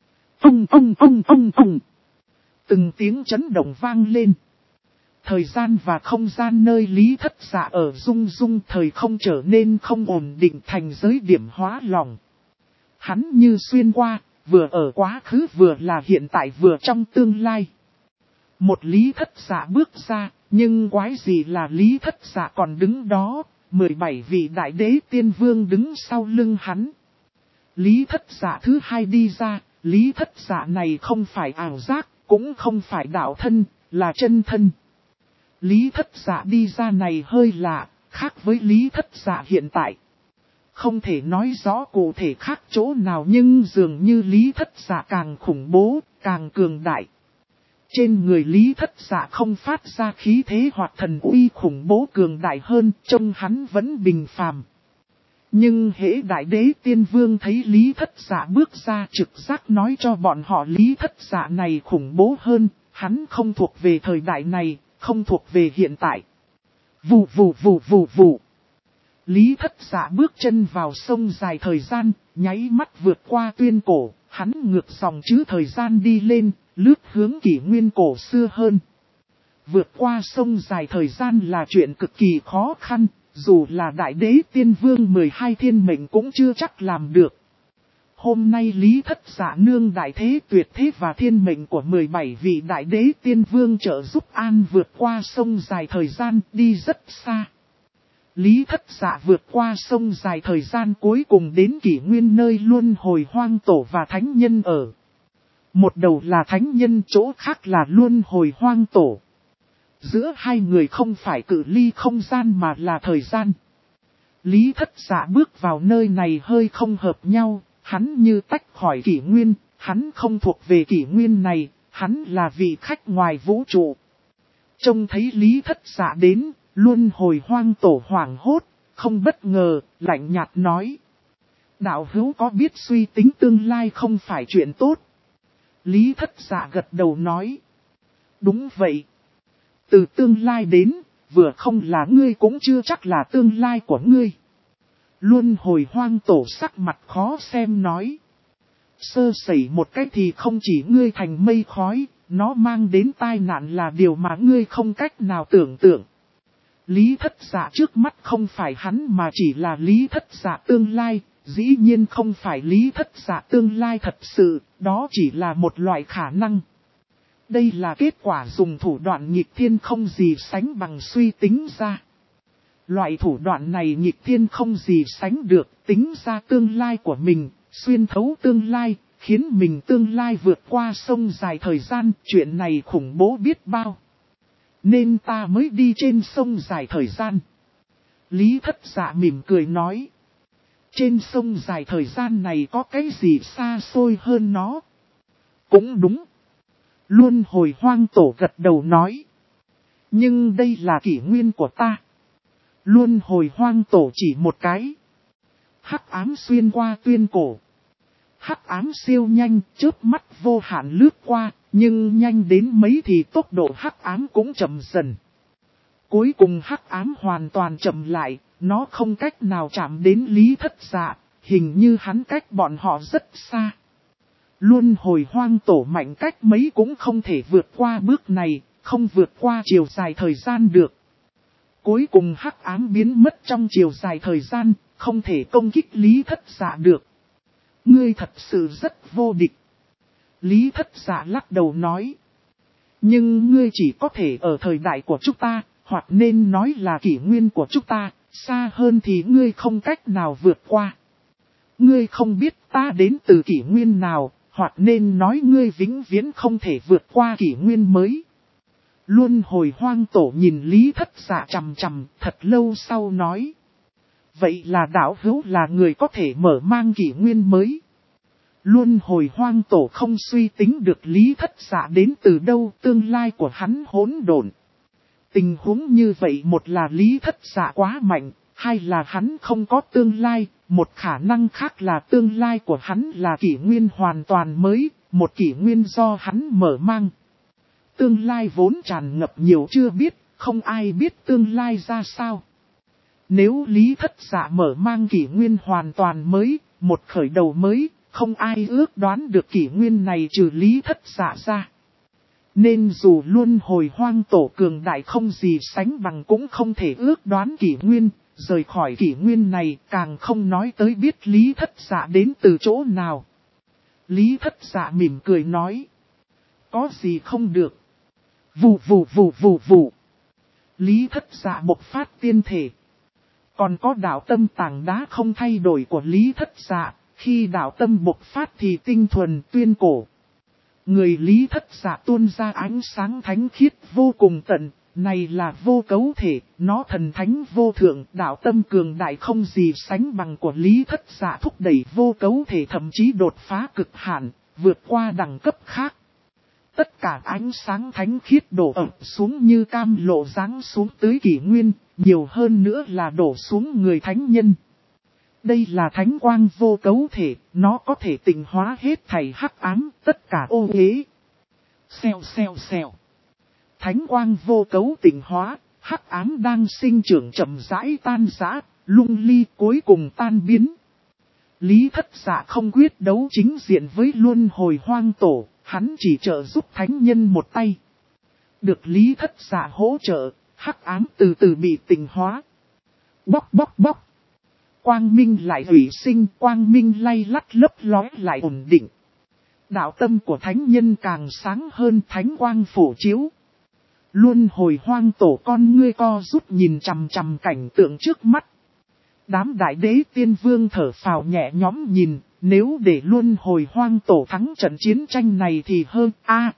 Từng tiếng chấn động vang lên. Thời gian và không gian nơi Lý Thất Dạ ở rung rung, thời không trở nên không ổn định, thành giới điểm hóa lòng. Hắn như xuyên qua, vừa ở quá khứ vừa là hiện tại vừa trong tương lai. Một Lý Thất Dạ bước ra, nhưng quái gì là Lý Thất Dạ còn đứng đó, 17 vị đại đế tiên vương đứng sau lưng hắn. Lý Thất Dạ thứ hai đi ra, Lý Thất Dạ này không phải ảo giác, cũng không phải đạo thân, là chân thân. Lý Thất Dạ đi ra này hơi lạ, khác với Lý Thất Dạ hiện tại. Không thể nói rõ cụ thể khác chỗ nào, nhưng dường như Lý Thất Dạ càng khủng bố, càng cường đại. Trên người Lý Thất Dạ không phát ra khí thế hoặc thần uy khủng bố cường đại hơn, trông hắn vẫn bình phàm. Nhưng hễ đại đế tiên vương thấy Lý Thất Dạ bước ra, trực giác nói cho bọn họ Lý Thất Dạ này khủng bố hơn, hắn không thuộc về thời đại này, không thuộc về hiện tại. Vù vù vù vù vù. Lý Thất Dạ bước chân vào sông dài thời gian, nháy mắt vượt qua tuyên cổ, hắn ngược dòng chứ thời gian đi lên, lướt hướng kỷ nguyên cổ xưa hơn. Vượt qua sông dài thời gian là chuyện cực kỳ khó khăn, dù là đại đế tiên vương 12 thiên mệnh cũng chưa chắc làm được. Hôm nay Lý Thất Dạ nương đại thế tuyệt thế và thiên mệnh của 17 vị đại đế tiên vương trợ giúp an vượt qua sông dài thời gian đi rất xa. Lý Thất Dạ vượt qua sông dài thời gian cuối cùng đến kỷ nguyên nơi luân hồi hoang tổ và thánh nhân ở. Một đầu là thánh nhân, chỗ khác là luân hồi hoang tổ. Giữa hai người không phải cự ly không gian mà là thời gian. Lý Thất Dạ bước vào nơi này hơi không hợp nhau, hắn như tách khỏi kỷ nguyên, hắn không thuộc về kỷ nguyên này, hắn là vị khách ngoài vũ trụ. Trông thấy Lý Thất Dạ đến, luân hồi hoang tổ hoảng hốt, không bất ngờ, lạnh nhạt nói. Đạo hữu có biết suy tính tương lai không phải chuyện tốt. Lý Thất Dạ gật đầu nói. Đúng vậy. Từ tương lai đến, vừa không là ngươi cũng chưa chắc là tương lai của ngươi. Luân hồi hoang tổ sắc mặt khó xem nói. Sơ sẩy một cách thì không chỉ ngươi thành mây khói, nó mang đến tai nạn là điều mà ngươi không cách nào tưởng tượng. Lý Thất Dạ trước mắt không phải hắn mà chỉ là Lý Thất Dạ tương lai, dĩ nhiên không phải Lý Thất Dạ tương lai thật sự, đó chỉ là một loại khả năng. Đây là kết quả dùng thủ đoạn nghịch thiên không gì sánh bằng suy tính ra. Loại thủ đoạn này nghịch thiên không gì sánh được, tính ra tương lai của mình, xuyên thấu tương lai, khiến mình tương lai vượt qua sông dài thời gian, chuyện này khủng bố biết bao. Nên ta mới đi trên sông dài thời gian. Lý Thất Dạ mỉm cười nói. Trên sông dài thời gian này có cái gì xa xôi hơn nó? Cũng đúng. Luân hồi hoang tổ gật đầu nói. Nhưng đây là kỷ nguyên của ta. Luân hồi hoang tổ chỉ một cái. Hắc ám xuyên qua tuyên cổ. Hắc ám siêu nhanh, chớp mắt vô hạn lướt qua, nhưng nhanh đến mấy thì tốc độ hắc ám cũng chậm dần. Cuối cùng hắc ám hoàn toàn chậm lại, nó không cách nào chạm đến Lý Thất Dạ, hình như hắn cách bọn họ rất xa. Luân hồi hoang tổ mạnh cách mấy cũng không thể vượt qua bước này, không vượt qua chiều dài thời gian được. Cuối cùng hắc ám biến mất trong chiều dài thời gian, không thể công kích Lý Thất Dạ được. Ngươi thật sự rất vô địch. Lý Thất Dạ lắc đầu nói. Nhưng ngươi chỉ có thể ở thời đại của chúng ta, hoặc nên nói là kỷ nguyên của chúng ta, xa hơn thì ngươi không cách nào vượt qua. Ngươi không biết ta đến từ kỷ nguyên nào, hoặc nên nói ngươi vĩnh viễn không thể vượt qua kỷ nguyên mới. Luân hồi hoang tổ nhìn Lý Thất Dạ chằm chằm, thật lâu sau nói. Vậy là đạo hữu là người có thể mở mang kỷ nguyên mới. Luân hồi hoang tổ không suy tính được Lý Thất Dạ đến từ đâu, tương lai của hắn hỗn độn. Tình huống như vậy, một là Lý Thất Dạ quá mạnh, hai là hắn không có tương lai, một khả năng khác là tương lai của hắn là kỷ nguyên hoàn toàn mới, một kỷ nguyên do hắn mở mang. Tương lai vốn tràn ngập nhiều chưa biết, không ai biết tương lai ra sao. Nếu Lý Thất Dạ mở mang kỷ nguyên hoàn toàn mới, một khởi đầu mới, không ai ước đoán được kỷ nguyên này trừ Lý Thất Dạ ra. Nên dù luân hồi hoang tổ cường đại không gì sánh bằng cũng không thể ước đoán kỷ nguyên, rời khỏi kỷ nguyên này càng không nói tới biết Lý Thất Dạ đến từ chỗ nào. Lý Thất Dạ mỉm cười nói. Có gì không được. Vù vù vù vù vù. Lý Thất Dạ bộc phát tiên thể. Còn có đạo tâm tảng đá không thay đổi của Lý Thất Dạ, khi đạo tâm bộc phát thì tinh thuần tuyên cổ. Người Lý Thất Dạ tuôn ra ánh sáng thánh khiết vô cùng tận, này là vô cấu thể, nó thần thánh vô thượng, đạo tâm cường đại không gì sánh bằng của Lý Thất Dạ thúc đẩy vô cấu thể thậm chí đột phá cực hạn, vượt qua đẳng cấp khác. Tất cả ánh sáng thánh khiết đổ ập xuống như cam lộ giáng xuống tới kỷ nguyên, nhiều hơn nữa là đổ xuống người thánh nhân. Đây là thánh quang vô cấu thể, nó có thể tịnh hóa hết thảy hắc ám, tất cả ô uế. Xèo xèo xèo. Thánh quang vô cấu tịnh hóa, hắc ám đang sinh trưởng chậm rãi tan rã, lung ly cuối cùng tan biến. Lý Thất Dạ không quyết đấu chính diện với luân hồi hoang tổ, hắn chỉ trợ giúp thánh nhân một tay. Được Lý Thất Dạ hỗ trợ, hắc ám từ từ bị tịnh hóa. Bóc bóc bóc. Quang minh lại hủy sinh, quang minh lay lắt lấp lóe lại ổn định. Đạo tâm của thánh nhân càng sáng hơn, thánh quang phổ chiếu. Luân hồi hoang tổ con ngươi co rút nhìn chằm chằm cảnh tượng trước mắt. Đám đại đế tiên vương thở phào nhẹ nhõm nhìn, nếu để luân hồi hoang tổ thắng trận chiến tranh này thì hơn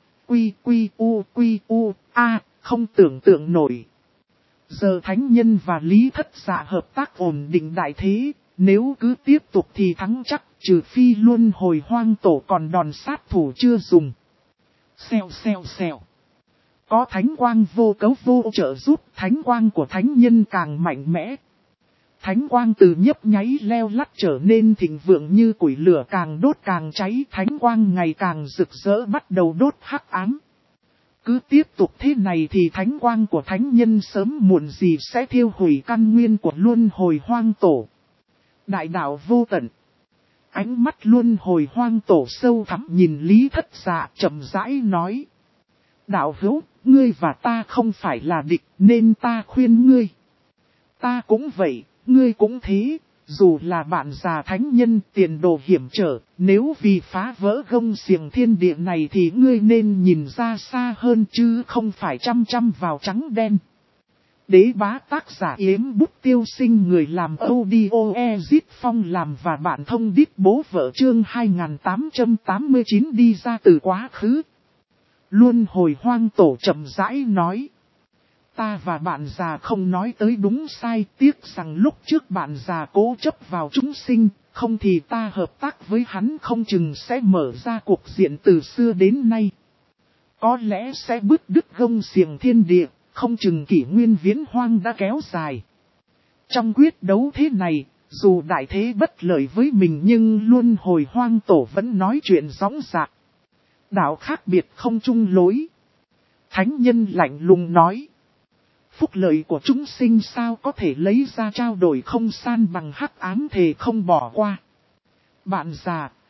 không tưởng tượng nổi. Giờ thánh nhân và Lý Thất Dạ hợp tác ổn định đại thế, nếu cứ tiếp tục thì thắng chắc, trừ phi luân hồi hoang tổ còn đòn sát thủ chưa dùng. Xèo xèo xèo. Có thánh quang vô cấu vô trợ giúp, thánh quang của thánh nhân càng mạnh mẽ. Thánh quang từ nhấp nháy leo lắt trở nên thịnh vượng như củi lửa, càng đốt càng cháy, thánh quang ngày càng rực rỡ bắt đầu đốt hắc ám. Cứ tiếp tục thế này thì thánh quang của thánh nhân sớm muộn gì sẽ thiêu hủy căn nguyên của luân hồi hoang tổ. Đại đạo vô tận. Ánh mắt luân hồi hoang tổ sâu thẳm nhìn Lý Thất Dạ chậm rãi nói. Đạo hữu, ngươi và ta không phải là địch nên ta khuyên ngươi. Ta cũng vậy, ngươi cũng thế. Dù là bạn già thánh nhân tiền đồ hiểm trở, nếu vì phá vỡ gông xiềng thiên địa này thì ngươi nên nhìn ra xa hơn chứ không phải chăm chăm vào trắng đen. Đế bá tác giả Yếm Bút Tiêu Sinh, người làm audio Ezit Phong làm và bạn thông đít bố vợ chương 2889 đi ra từ quá khứ. Luân hồi hoang tổ chậm rãi nói. Ta và bạn già không nói tới đúng sai, tiếc rằng lúc trước bạn già cố chấp vào chúng sinh, không thì ta hợp tác với hắn không chừng sẽ mở ra cuộc diện từ xưa đến nay. Có lẽ sẽ bứt đứt gông xiềng thiên địa, không chừng kỷ nguyên viễn hoang đã kéo dài. Trong quyết đấu thế này, dù đại thế bất lợi với mình nhưng luân hồi hoang tổ vẫn nói chuyện rõng rạc. Đạo khác biệt không chung lối. Thánh nhân lạnh lùng nói. Phúc lợi của chúng sinh sao có thể lấy ra trao đổi không san bằng hắc ám thề không bỏ qua. Bạn già,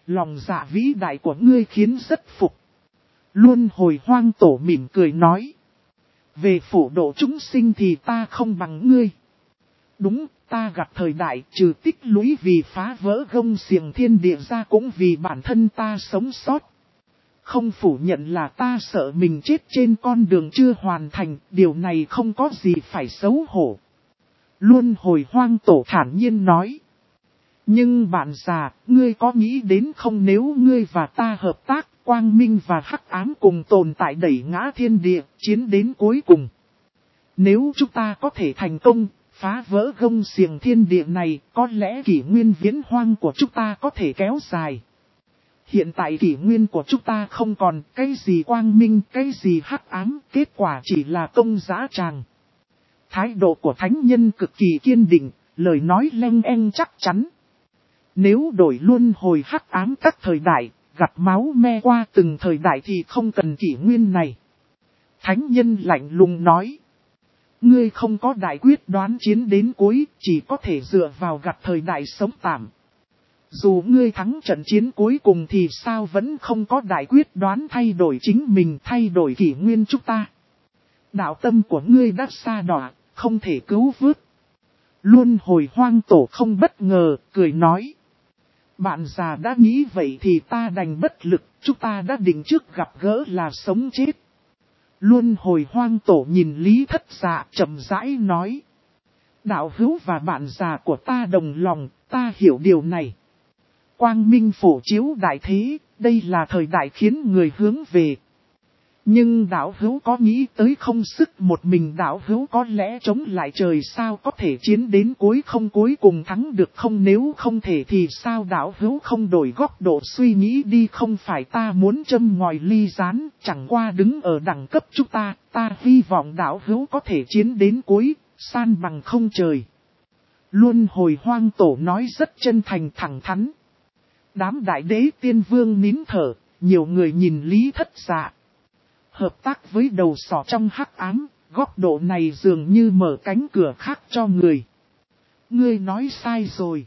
Lòng dạ vĩ đại của ngươi khiến rất phục. Luân hồi hoang tổ mỉm cười nói. Về phổ độ chúng sinh thì ta không bằng ngươi. Đúng, ta gặp thời đại trừ tích lũy vì phá vỡ gông xiềng thiên địa ra cũng vì bản thân ta sống sót. Không phủ nhận là ta sợ mình chết trên con đường chưa hoàn thành, điều này không có gì phải xấu hổ. Luân hồi hoang tổ thản nhiên nói. Nhưng bạn già, ngươi có nghĩ đến không, nếu ngươi và ta hợp tác, quang minh và hắc ám cùng tồn tại đẩy ngã thiên địa, chiến đến cuối cùng. Nếu chúng ta có thể thành công, phá vỡ gông xiềng thiên địa này, có lẽ kỷ nguyên viễn hoang của chúng ta có thể kéo dài. Hiện tại kỷ nguyên của chúng ta không còn cái gì quang minh, cái gì hắc ám, kết quả chỉ là công dã tràng. Thái độ của thánh nhân cực kỳ kiên định, lời nói leng eng chắc chắn. Nếu đổi luân hồi hắc ám các thời đại, gặp máu me qua từng thời đại thì không cần kỷ nguyên này. Thánh nhân lạnh lùng nói. Ngươi không có đại quyết đoán chiến đến cuối, chỉ có thể dựa vào gặp thời đại sống tạm. Dù ngươi thắng trận chiến cuối cùng thì sao vẫn không có đại quyết đoán thay đổi chính mình, thay đổi kỷ nguyên chúng ta. Đạo tâm của ngươi đã sa đọa, không thể cứu vớt. Luân hồi hoang tổ không bất ngờ, cười nói. Bạn già đã nghĩ vậy thì ta đành bất lực, chúng ta đã định trước gặp gỡ là sống chết. Luân hồi hoang tổ nhìn Lý Thất Dạ chậm rãi nói. Đạo hữu và bạn già của ta đồng lòng, ta hiểu điều này. Quang minh phổ chiếu đại thế, đây là thời đại khiến người hướng về. Nhưng đạo hữu có nghĩ tới không, sức một mình đạo hữu có lẽ chống lại trời sao có thể chiến đến cuối không, cuối cùng thắng được không, nếu không thể thì sao đạo hữu không đổi góc độ suy nghĩ đi, không phải ta muốn châm ngòi ly gián, chẳng qua đứng ở đẳng cấp chúng ta hy vọng đạo hữu có thể chiến đến cuối, san bằng không trời. Luân hồi hoang tổ nói rất chân thành thẳng thắn. Đám đại đế tiên vương nín thở, nhiều người nhìn Lý Thất Dạ. Hợp tác với đầu sỏ trong hắc ám, góc độ này dường như mở cánh cửa khác cho người. Ngươi nói sai rồi.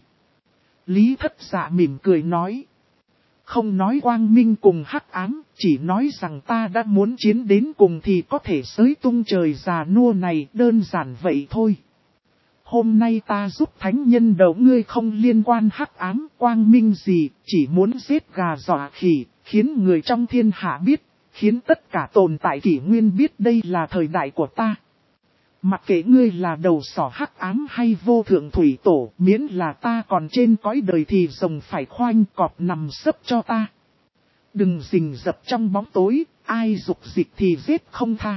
Lý Thất Dạ mỉm cười nói. Không nói quang minh cùng hắc ám, chỉ nói rằng ta đã muốn chiến đến cùng thì có thể xới tung trời già nua này, đơn giản vậy thôi. Hôm nay ta giúp thánh nhân đầu ngươi không liên quan hắc ám quang minh gì, chỉ muốn giết gà dọa khỉ, khiến người trong thiên hạ biết, khiến tất cả tồn tại kỷ nguyên biết đây là thời đại của ta. Mặc kệ ngươi là đầu sỏ hắc ám hay vô thượng thủy tổ, miễn là ta còn trên cõi đời thì rồng phải khoanh cọp nằm sấp cho ta. Đừng rình rập trong bóng tối, ai dục dịch thì giết không tha.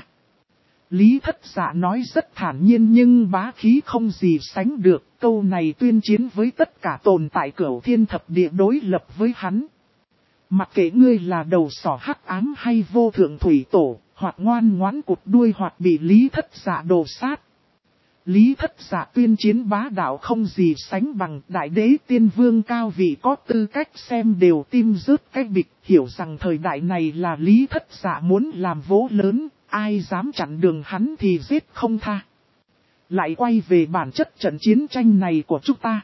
Lý Thất Dạ nói rất thản nhiên nhưng bá khí không gì sánh được, câu này tuyên chiến với tất cả tồn tại cửu thiên thập địa đối lập với hắn. Mặc kệ ngươi là đầu sỏ hắc ám hay vô thượng thủy tổ, hoặc ngoan ngoãn cụt đuôi hoặc bị Lý Thất Dạ đồ sát. Lý Thất Dạ tuyên chiến bá đạo không gì sánh bằng, đại đế tiên vương cao vị có tư cách xem đều tim rớt cái bịch, hiểu rằng thời đại này là Lý Thất Dạ muốn làm vố lớn, ai dám chặn đường hắn thì giết không tha. Lại quay về bản chất trận chiến tranh này của chúng ta.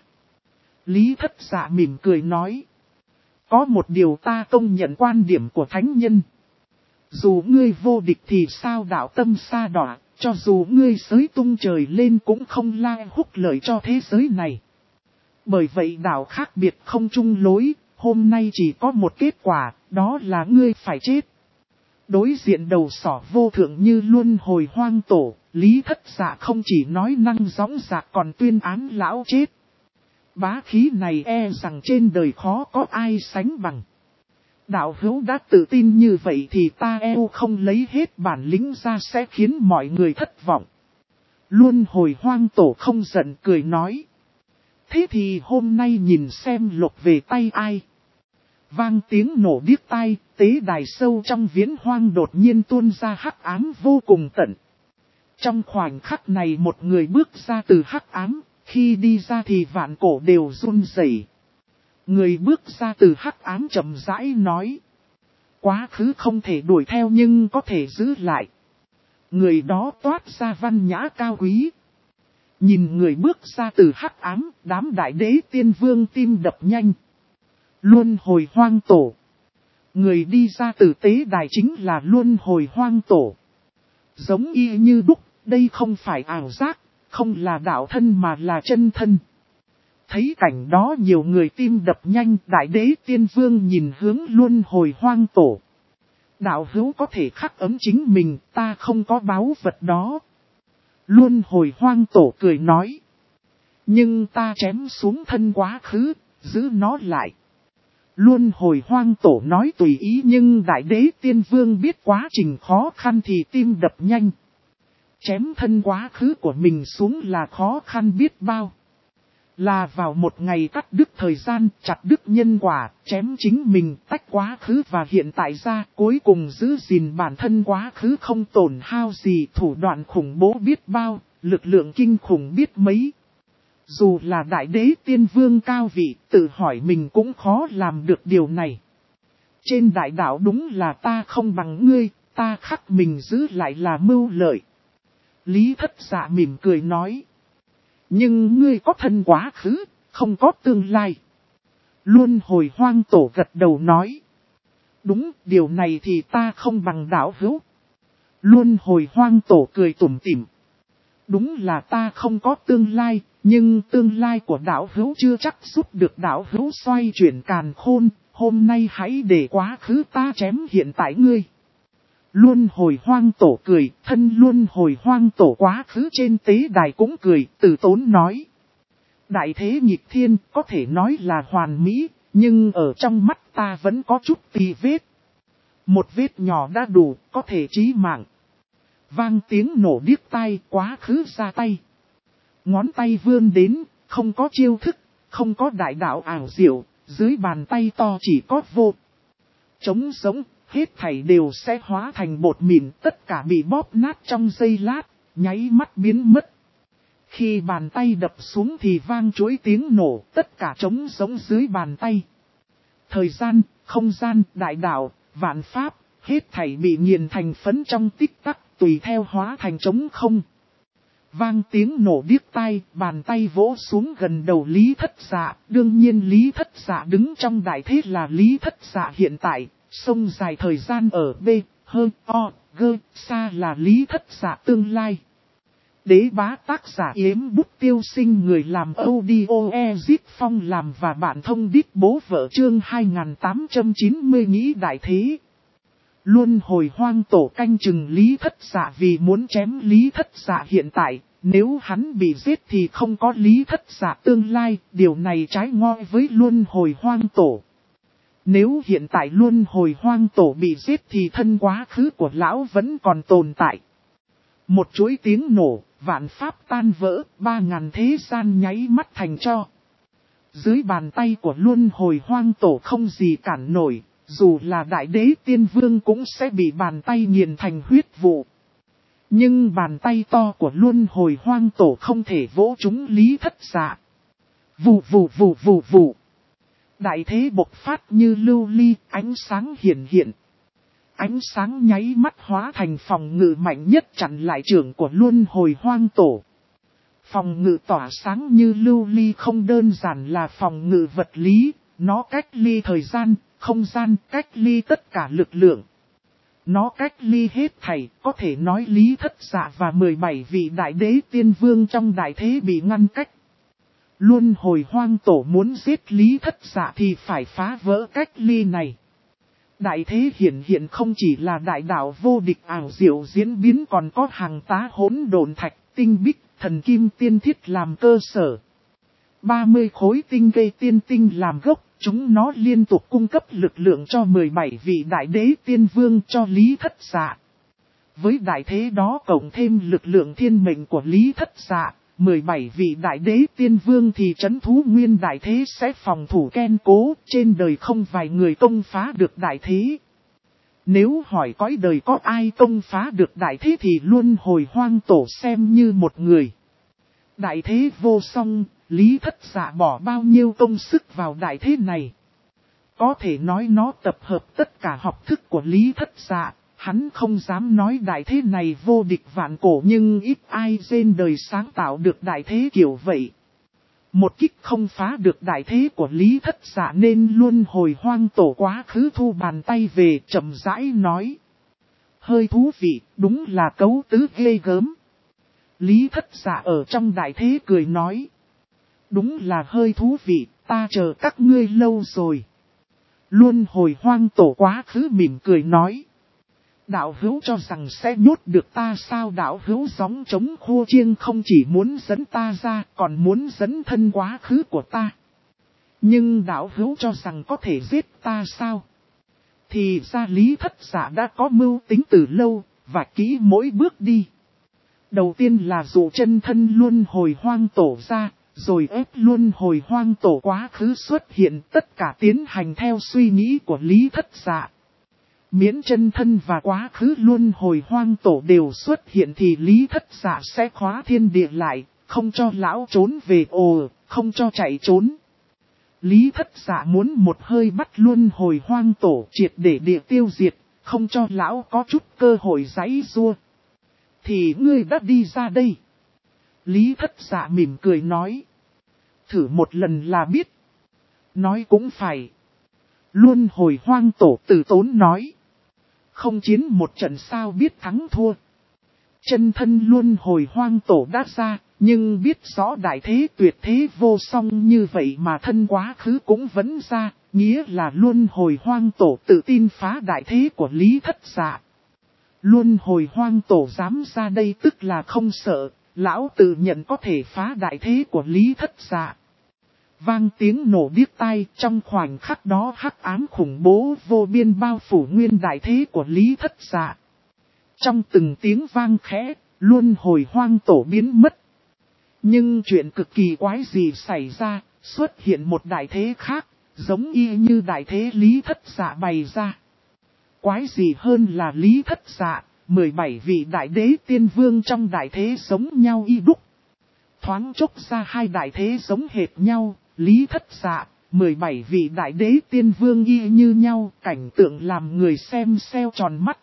Lý Thất Dạ mỉm cười nói. Có một điều ta công nhận quan điểm của thánh nhân. Dù ngươi vô địch thì sao đạo tâm sa đọa, cho dù ngươi xới tung trời lên cũng không lai húc lợi cho thế giới này. Bởi vậy đạo khác biệt không chung lối, hôm nay chỉ có một kết quả, đó là ngươi phải chết. Đối diện đầu sỏ vô thượng như luân hồi hoang tổ, Lý Thất Dạ không chỉ nói năng dõng dạc còn tuyên án lão chết. Bá khí này e rằng trên đời khó có ai sánh bằng. Đạo hữu đã tự tin như vậy thì ta không lấy hết bản lĩnh ra sẽ khiến mọi người thất vọng. Luân hồi hoang tổ không giận cười nói. Thế thì hôm nay nhìn xem lục về tay ai. Vang tiếng nổ điếc tai, tế đài sâu trong viễn hoang đột nhiên tuôn ra hắc ám vô cùng tận. Trong khoảnh khắc này một người bước ra từ hắc ám, khi đi ra thì vạn cổ đều run rẩy. Người bước ra từ hắc ám chậm rãi nói. Quá khứ không thể đuổi theo nhưng có thể giữ lại. Người đó toát ra văn nhã cao quý. Nhìn người bước ra từ hắc ám, đám đại đế tiên vương tim đập nhanh. Luân hồi hoang tổ. Người đi ra từ tế đài chính là luân hồi hoang tổ. Giống y như đúc, đây không phải ảo giác, không là đạo thân mà là chân thân. Thấy cảnh đó nhiều người tim đập nhanh, đại đế tiên vương nhìn hướng luân hồi hoang tổ. Đạo hữu có thể khắc ấm chính mình, ta không có báu vật đó. Luân hồi hoang tổ cười nói. Nhưng ta chém xuống thân quá khứ, giữ nó lại. Luân hồi hoang tổ nói tùy ý nhưng đại đế tiên vương biết quá trình khó khăn thì tim đập nhanh. Chém thân quá khứ của mình xuống là khó khăn biết bao. Là vào một ngày cắt đứt thời gian, chặt đứt nhân quả, chém chính mình, tách quá khứ và hiện tại ra, cuối cùng giữ gìn bản thân quá khứ không tổn hao gì, thủ đoạn khủng bố biết bao, lực lượng kinh khủng biết mấy. Dù là đại đế tiên vương cao vị, tự hỏi mình cũng khó làm được điều này. Trên đại đạo đúng là ta không bằng ngươi, ta khắc mình giữ lại là mưu lợi. Lý Thất Dạ mỉm cười nói. Nhưng ngươi có thân quá khứ, không có tương lai. Luân hồi hoang tổ gật đầu nói. Đúng, điều này thì ta không bằng đạo hữu. Luân hồi hoang tổ cười tủm tỉm. Đúng là ta không có tương lai, nhưng tương lai của đạo hữu chưa chắc giúp được đạo hữu xoay chuyển càn khôn. Hôm nay hãy để quá khứ ta chém hiện tại ngươi. Luân hồi hoang tổ cười, thân luân hồi hoang tổ quá khứ trên tế đài cũng cười, từ tốn nói. Đại thế nhịp thiên có thể nói là hoàn mỹ, nhưng ở trong mắt ta vẫn có chút tì vết. Một vết nhỏ đã đủ, có thể chí mạng. Vang tiếng nổ điếc tai, quá khứ ra tay. Ngón tay vươn đến, không có chiêu thức, không có đại đạo ảo diệu, dưới bàn tay to chỉ có vô. Trống sống. Hết thảy đều sẽ hóa thành bột mịn, tất cả bị bóp nát trong giây lát, nháy mắt biến mất. Khi bàn tay đập xuống thì vang chuỗi tiếng nổ, tất cả trống sống dưới bàn tay. Thời gian, không gian, đại đạo, vạn pháp, hết thảy bị nghiền thành phấn trong tích tắc, tùy theo hóa thành trống không. Vang tiếng nổ điếc tai, bàn tay vỗ xuống gần đầu Lý Thất Dạ, đương nhiên Lý Thất Dạ đứng trong đại thế là Lý Thất Dạ hiện tại. Sông dài thời gian ở B, H, O, G, xa là Lý Thất Dạ tương lai. Đế bá tác giả Yếm Bút Tiêu Sinh, người làm audio Ezip Phong làm và bạn thông đít bố vợ chương 2890 nghĩ đại thế. Luân hồi hoang tổ canh chừng Lý Thất Dạ vì muốn chém Lý Thất Dạ hiện tại, nếu hắn bị giết thì không có Lý Thất Dạ tương lai, điều này trái ngoi với luân hồi hoang tổ. Nếu hiện tại luân hồi hoang tổ bị giết thì thân quá khứ của lão vẫn còn tồn tại. Một chuỗi tiếng nổ, vạn pháp tan vỡ, 3000 thế gian nháy mắt thành tro. Dưới bàn tay của luân hồi hoang tổ không gì cản nổi, dù là đại đế tiên vương cũng sẽ bị bàn tay nghiền thành huyết vụ. Nhưng bàn tay to của luân hồi hoang tổ không thể vỗ trúng Lý Thất Dạ. Vù vù vù vù vù. Đại thế bộc phát như lưu ly, ánh sáng hiển hiện. Ánh sáng nháy mắt hóa thành phòng ngự mạnh nhất chặn lại trưởng của luân hồi hoang tổ. Phòng ngự tỏa sáng như lưu ly không đơn giản là phòng ngự vật lý, nó cách ly thời gian, không gian, cách ly tất cả lực lượng. Nó cách ly hết thảy, có thể nói Lý Thất Dạ và 17 vị đại đế tiên vương trong đại thế bị ngăn cách. Luân hồi hoang tổ muốn giết Lý Thất Dạ thì phải phá vỡ cách ly này. Đại thế hiển hiện không chỉ là đại đạo vô địch ảo diệu diễn biến còn có hàng tá hỗn độn thạch, tinh bích, thần kim tiên thiết làm cơ sở. 30 khối tinh cây tiên tinh làm gốc, chúng nó liên tục cung cấp lực lượng cho 17 vị đại đế tiên vương cho Lý Thất Dạ. Với đại thế đó cộng thêm lực lượng thiên mệnh của Lý Thất Dạ, 17 vị đại đế tiên vương thì trấn thú nguyên đại thế sẽ phòng thủ kiên cố, trên đời không vài người công phá được đại thế. Nếu hỏi cõi đời có ai công phá được đại thế thì luân hồi hoang tổ xem như một người. Đại thế vô song, Lý Thất Dạ bỏ bao nhiêu công sức vào đại thế này. Có thể nói nó tập hợp tất cả học thức của Lý Thất Dạ. Hắn không dám nói đại thế này vô địch vạn cổ nhưng ít ai trên đời sáng tạo được đại thế kiểu vậy. Một kích không phá được đại thế của Lý Thất Dạ nên luân hồi hoang tổ quá khứ thu bàn tay về chậm rãi nói. Hơi thú vị, đúng là cấu tứ ghê gớm. Lý Thất Dạ ở trong đại thế cười nói. Đúng là hơi thú vị, ta chờ các ngươi lâu rồi. Luân hồi hoang tổ quá khứ mỉm cười nói. Đạo hữu cho rằng sẽ nhốt được ta sao? Đạo hữu gióng trống khô chiêng không chỉ muốn dẫn ta ra còn muốn dẫn thân quá khứ của ta. Nhưng đạo hữu cho rằng có thể giết ta sao? Thì ra Lý Thất Dạ đã có mưu tính từ lâu, và kỹ mỗi bước đi. Đầu tiên là dụ chân thân luân hồi hoang tổ ra, rồi ép luân hồi hoang tổ quá khứ xuất hiện, tất cả tiến hành theo suy nghĩ của Lý Thất Dạ. Miễn chân thân và quá khứ luân hồi hoang tổ đều xuất hiện thì Lý Thất Dạ sẽ khóa thiên địa lại, không cho lão trốn về không cho chạy trốn. Lý Thất Dạ muốn một hơi bắt luân hồi hoang tổ triệt để địa tiêu diệt, không cho lão có chút cơ hội giãy giụa. Thì ngươi đã đi ra đây. Lý Thất Dạ mỉm cười nói. Thử một lần là biết. Nói cũng phải. Luân hồi hoang tổ từ tốn nói. Không chiến một trận sao biết thắng thua. Chân thân luân hồi hoang tổ đã ra, nhưng biết rõ đại thế tuyệt thế vô song như vậy mà thân quá khứ cũng vẫn ra, nghĩa là luân hồi hoang tổ tự tin phá đại thế của Lý Thất Dạ. Luân hồi hoang tổ dám ra đây tức là không sợ, lão tự nhận có thể phá đại thế của Lý Thất Dạ. Vang tiếng nổ điếc tai, trong khoảnh khắc đó hắc ám khủng bố vô biên bao phủ nguyên đại thế của Lý Thất Dạ. Trong từng tiếng vang khẽ, luân hồi hoang tổ biến mất. Nhưng chuyện cực kỳ quái gì xảy ra, xuất hiện một đại thế khác, giống y như đại thế Lý Thất Dạ bày ra. Quái gì hơn là Lý Thất Dạ, 17 vị đại đế tiên vương trong đại thế giống nhau y đúc. Thoáng chốc ra hai đại thế giống hệt nhau, Lý Thất Dạ, 17 vị đại đế tiên vương y như nhau, cảnh tượng làm người xem xeo tròn mắt.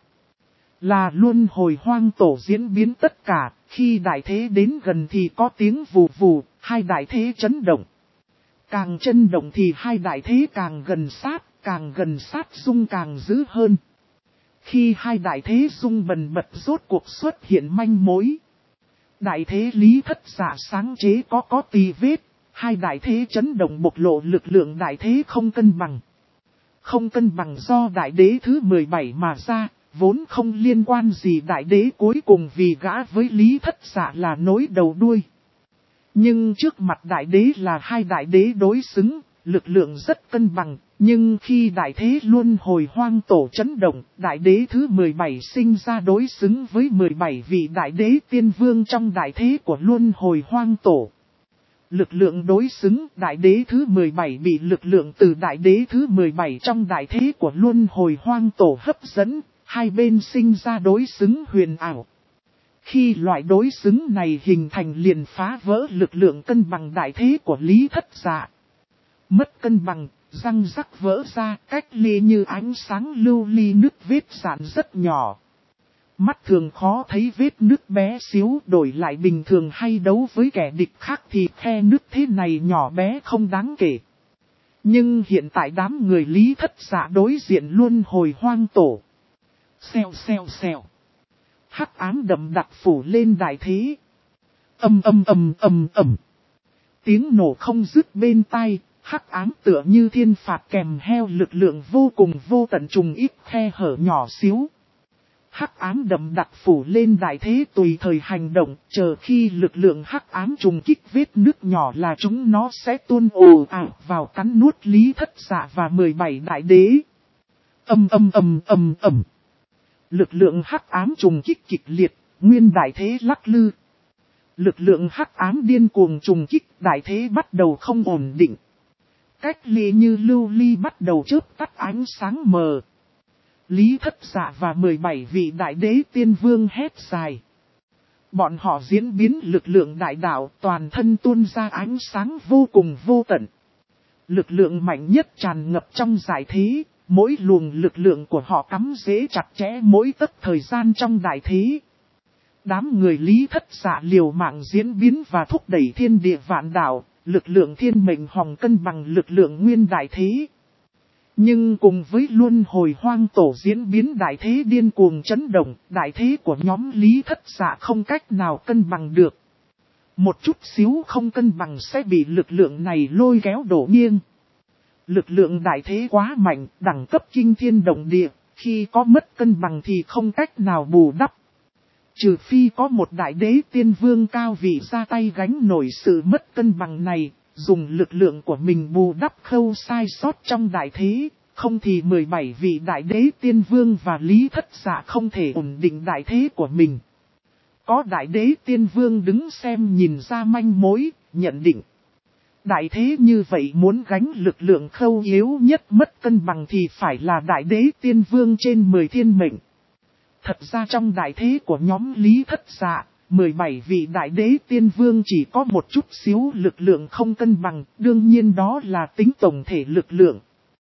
Là luân hồi hoang tổ diễn biến tất cả, khi đại thế đến gần thì có tiếng vù vù, hai đại thế chấn động. Càng chấn động thì hai đại thế càng gần sát rung càng dữ hơn. Khi hai đại thế rung bần bật rốt cuộc xuất hiện manh mối. Đại thế Lý Thất Dạ sáng chế có tì vết, hai đại thế chấn động bộc lộ lực lượng đại thế không cân bằng. Không cân bằng do đại đế thứ 17 mà ra, vốn không liên quan gì đại đế cuối cùng vì gã với Lý Thất Dạ là nối đầu đuôi. Nhưng trước mặt đại đế là hai đại đế đối xứng, lực lượng rất cân bằng, nhưng khi đại thế luân hồi hoang tổ chấn động, đại đế thứ 17 sinh ra đối xứng với 17 vị đại đế tiên vương trong đại thế của luân hồi hoang tổ. Lực lượng đối xứng, đại đế thứ 17 bị lực lượng từ đại đế thứ 17 trong đại thế của luân hồi hoang tổ hấp dẫn, hai bên sinh ra đối xứng huyền ảo. Khi loại đối xứng này hình thành liền phá vỡ lực lượng cân bằng đại thế của Lý Thất Dạ. Mất cân bằng, răng rắc vỡ ra, cách ly như ánh sáng lưu ly nước vết giãn rất nhỏ. Mắt thường khó thấy vết nước bé xíu, đổi lại bình thường hay đấu với kẻ địch khác thì khe nước thế này nhỏ bé không đáng kể. Nhưng hiện tại đám người Lý Thất Dạ đối diện luân hồi hoang tổ. Xèo xèo xèo. Hắc ám đậm đặc phủ lên đại thế. Ầm. Tiếng nổ không dứt bên tai, hắc ám tựa như thiên phạt kèm theo lực lượng vô cùng vô tận trùng ít khe hở nhỏ xíu. Hắc ám đậm đặc phủ lên đại thế tùy thời hành động, chờ khi lực lượng hắc ám trùng kích vết nước nhỏ là chúng nó sẽ tuôn ồ ạt vào cắn nuốt Lý Thất Dạ và 17 đại đế. Ầm. Lực lượng hắc ám trùng kích kịch liệt, nguyên đại thế lắc lư. Lực lượng hắc ám điên cuồng trùng kích, đại thế bắt đầu không ổn định. Cách ly như lưu ly bắt đầu chớp tắt ánh sáng mờ. Lý Thất Dạ và 17 vị đại đế tiên vương hét dài. Bọn họ diễn biến lực lượng đại đạo toàn thân tuôn ra ánh sáng vô cùng vô tận. Lực lượng mạnh nhất tràn ngập trong giải thế, mỗi luồng lực lượng của họ cắm rễ chặt chẽ mỗi tấc thời gian trong đại thế. Đám người Lý Thất Dạ liều mạng diễn biến và thúc đẩy thiên địa vạn đạo, lực lượng thiên mệnh hòng cân bằng lực lượng nguyên đại thế. Nhưng cùng với luân hồi hoang tổ diễn biến đại thế điên cuồng chấn động, đại thế của nhóm Lý Thất Dạ không cách nào cân bằng được. Một chút xíu không cân bằng sẽ bị lực lượng này lôi kéo đổ nghiêng. Lực lượng đại thế quá mạnh, đẳng cấp kinh thiên động địa, khi có mất cân bằng thì không cách nào bù đắp. Trừ phi có một đại đế tiên vương cao vị ra tay gánh nổi sự mất cân bằng này, dùng lực lượng của mình bù đắp khâu sai sót trong đại thế, không thì 17 vị đại đế tiên vương và Lý Thất Dạ không thể ổn định đại thế của mình. Có đại đế tiên vương đứng xem nhìn ra manh mối, nhận định. Đại thế như vậy muốn gánh lực lượng khâu yếu nhất mất cân bằng thì phải là đại đế tiên vương trên 10 thiên mệnh. Thật ra trong đại thế của nhóm Lý Thất Dạ, 17 vị đại đế tiên vương chỉ có một chút xíu lực lượng không cân bằng, đương nhiên đó là tính tổng thể lực lượng.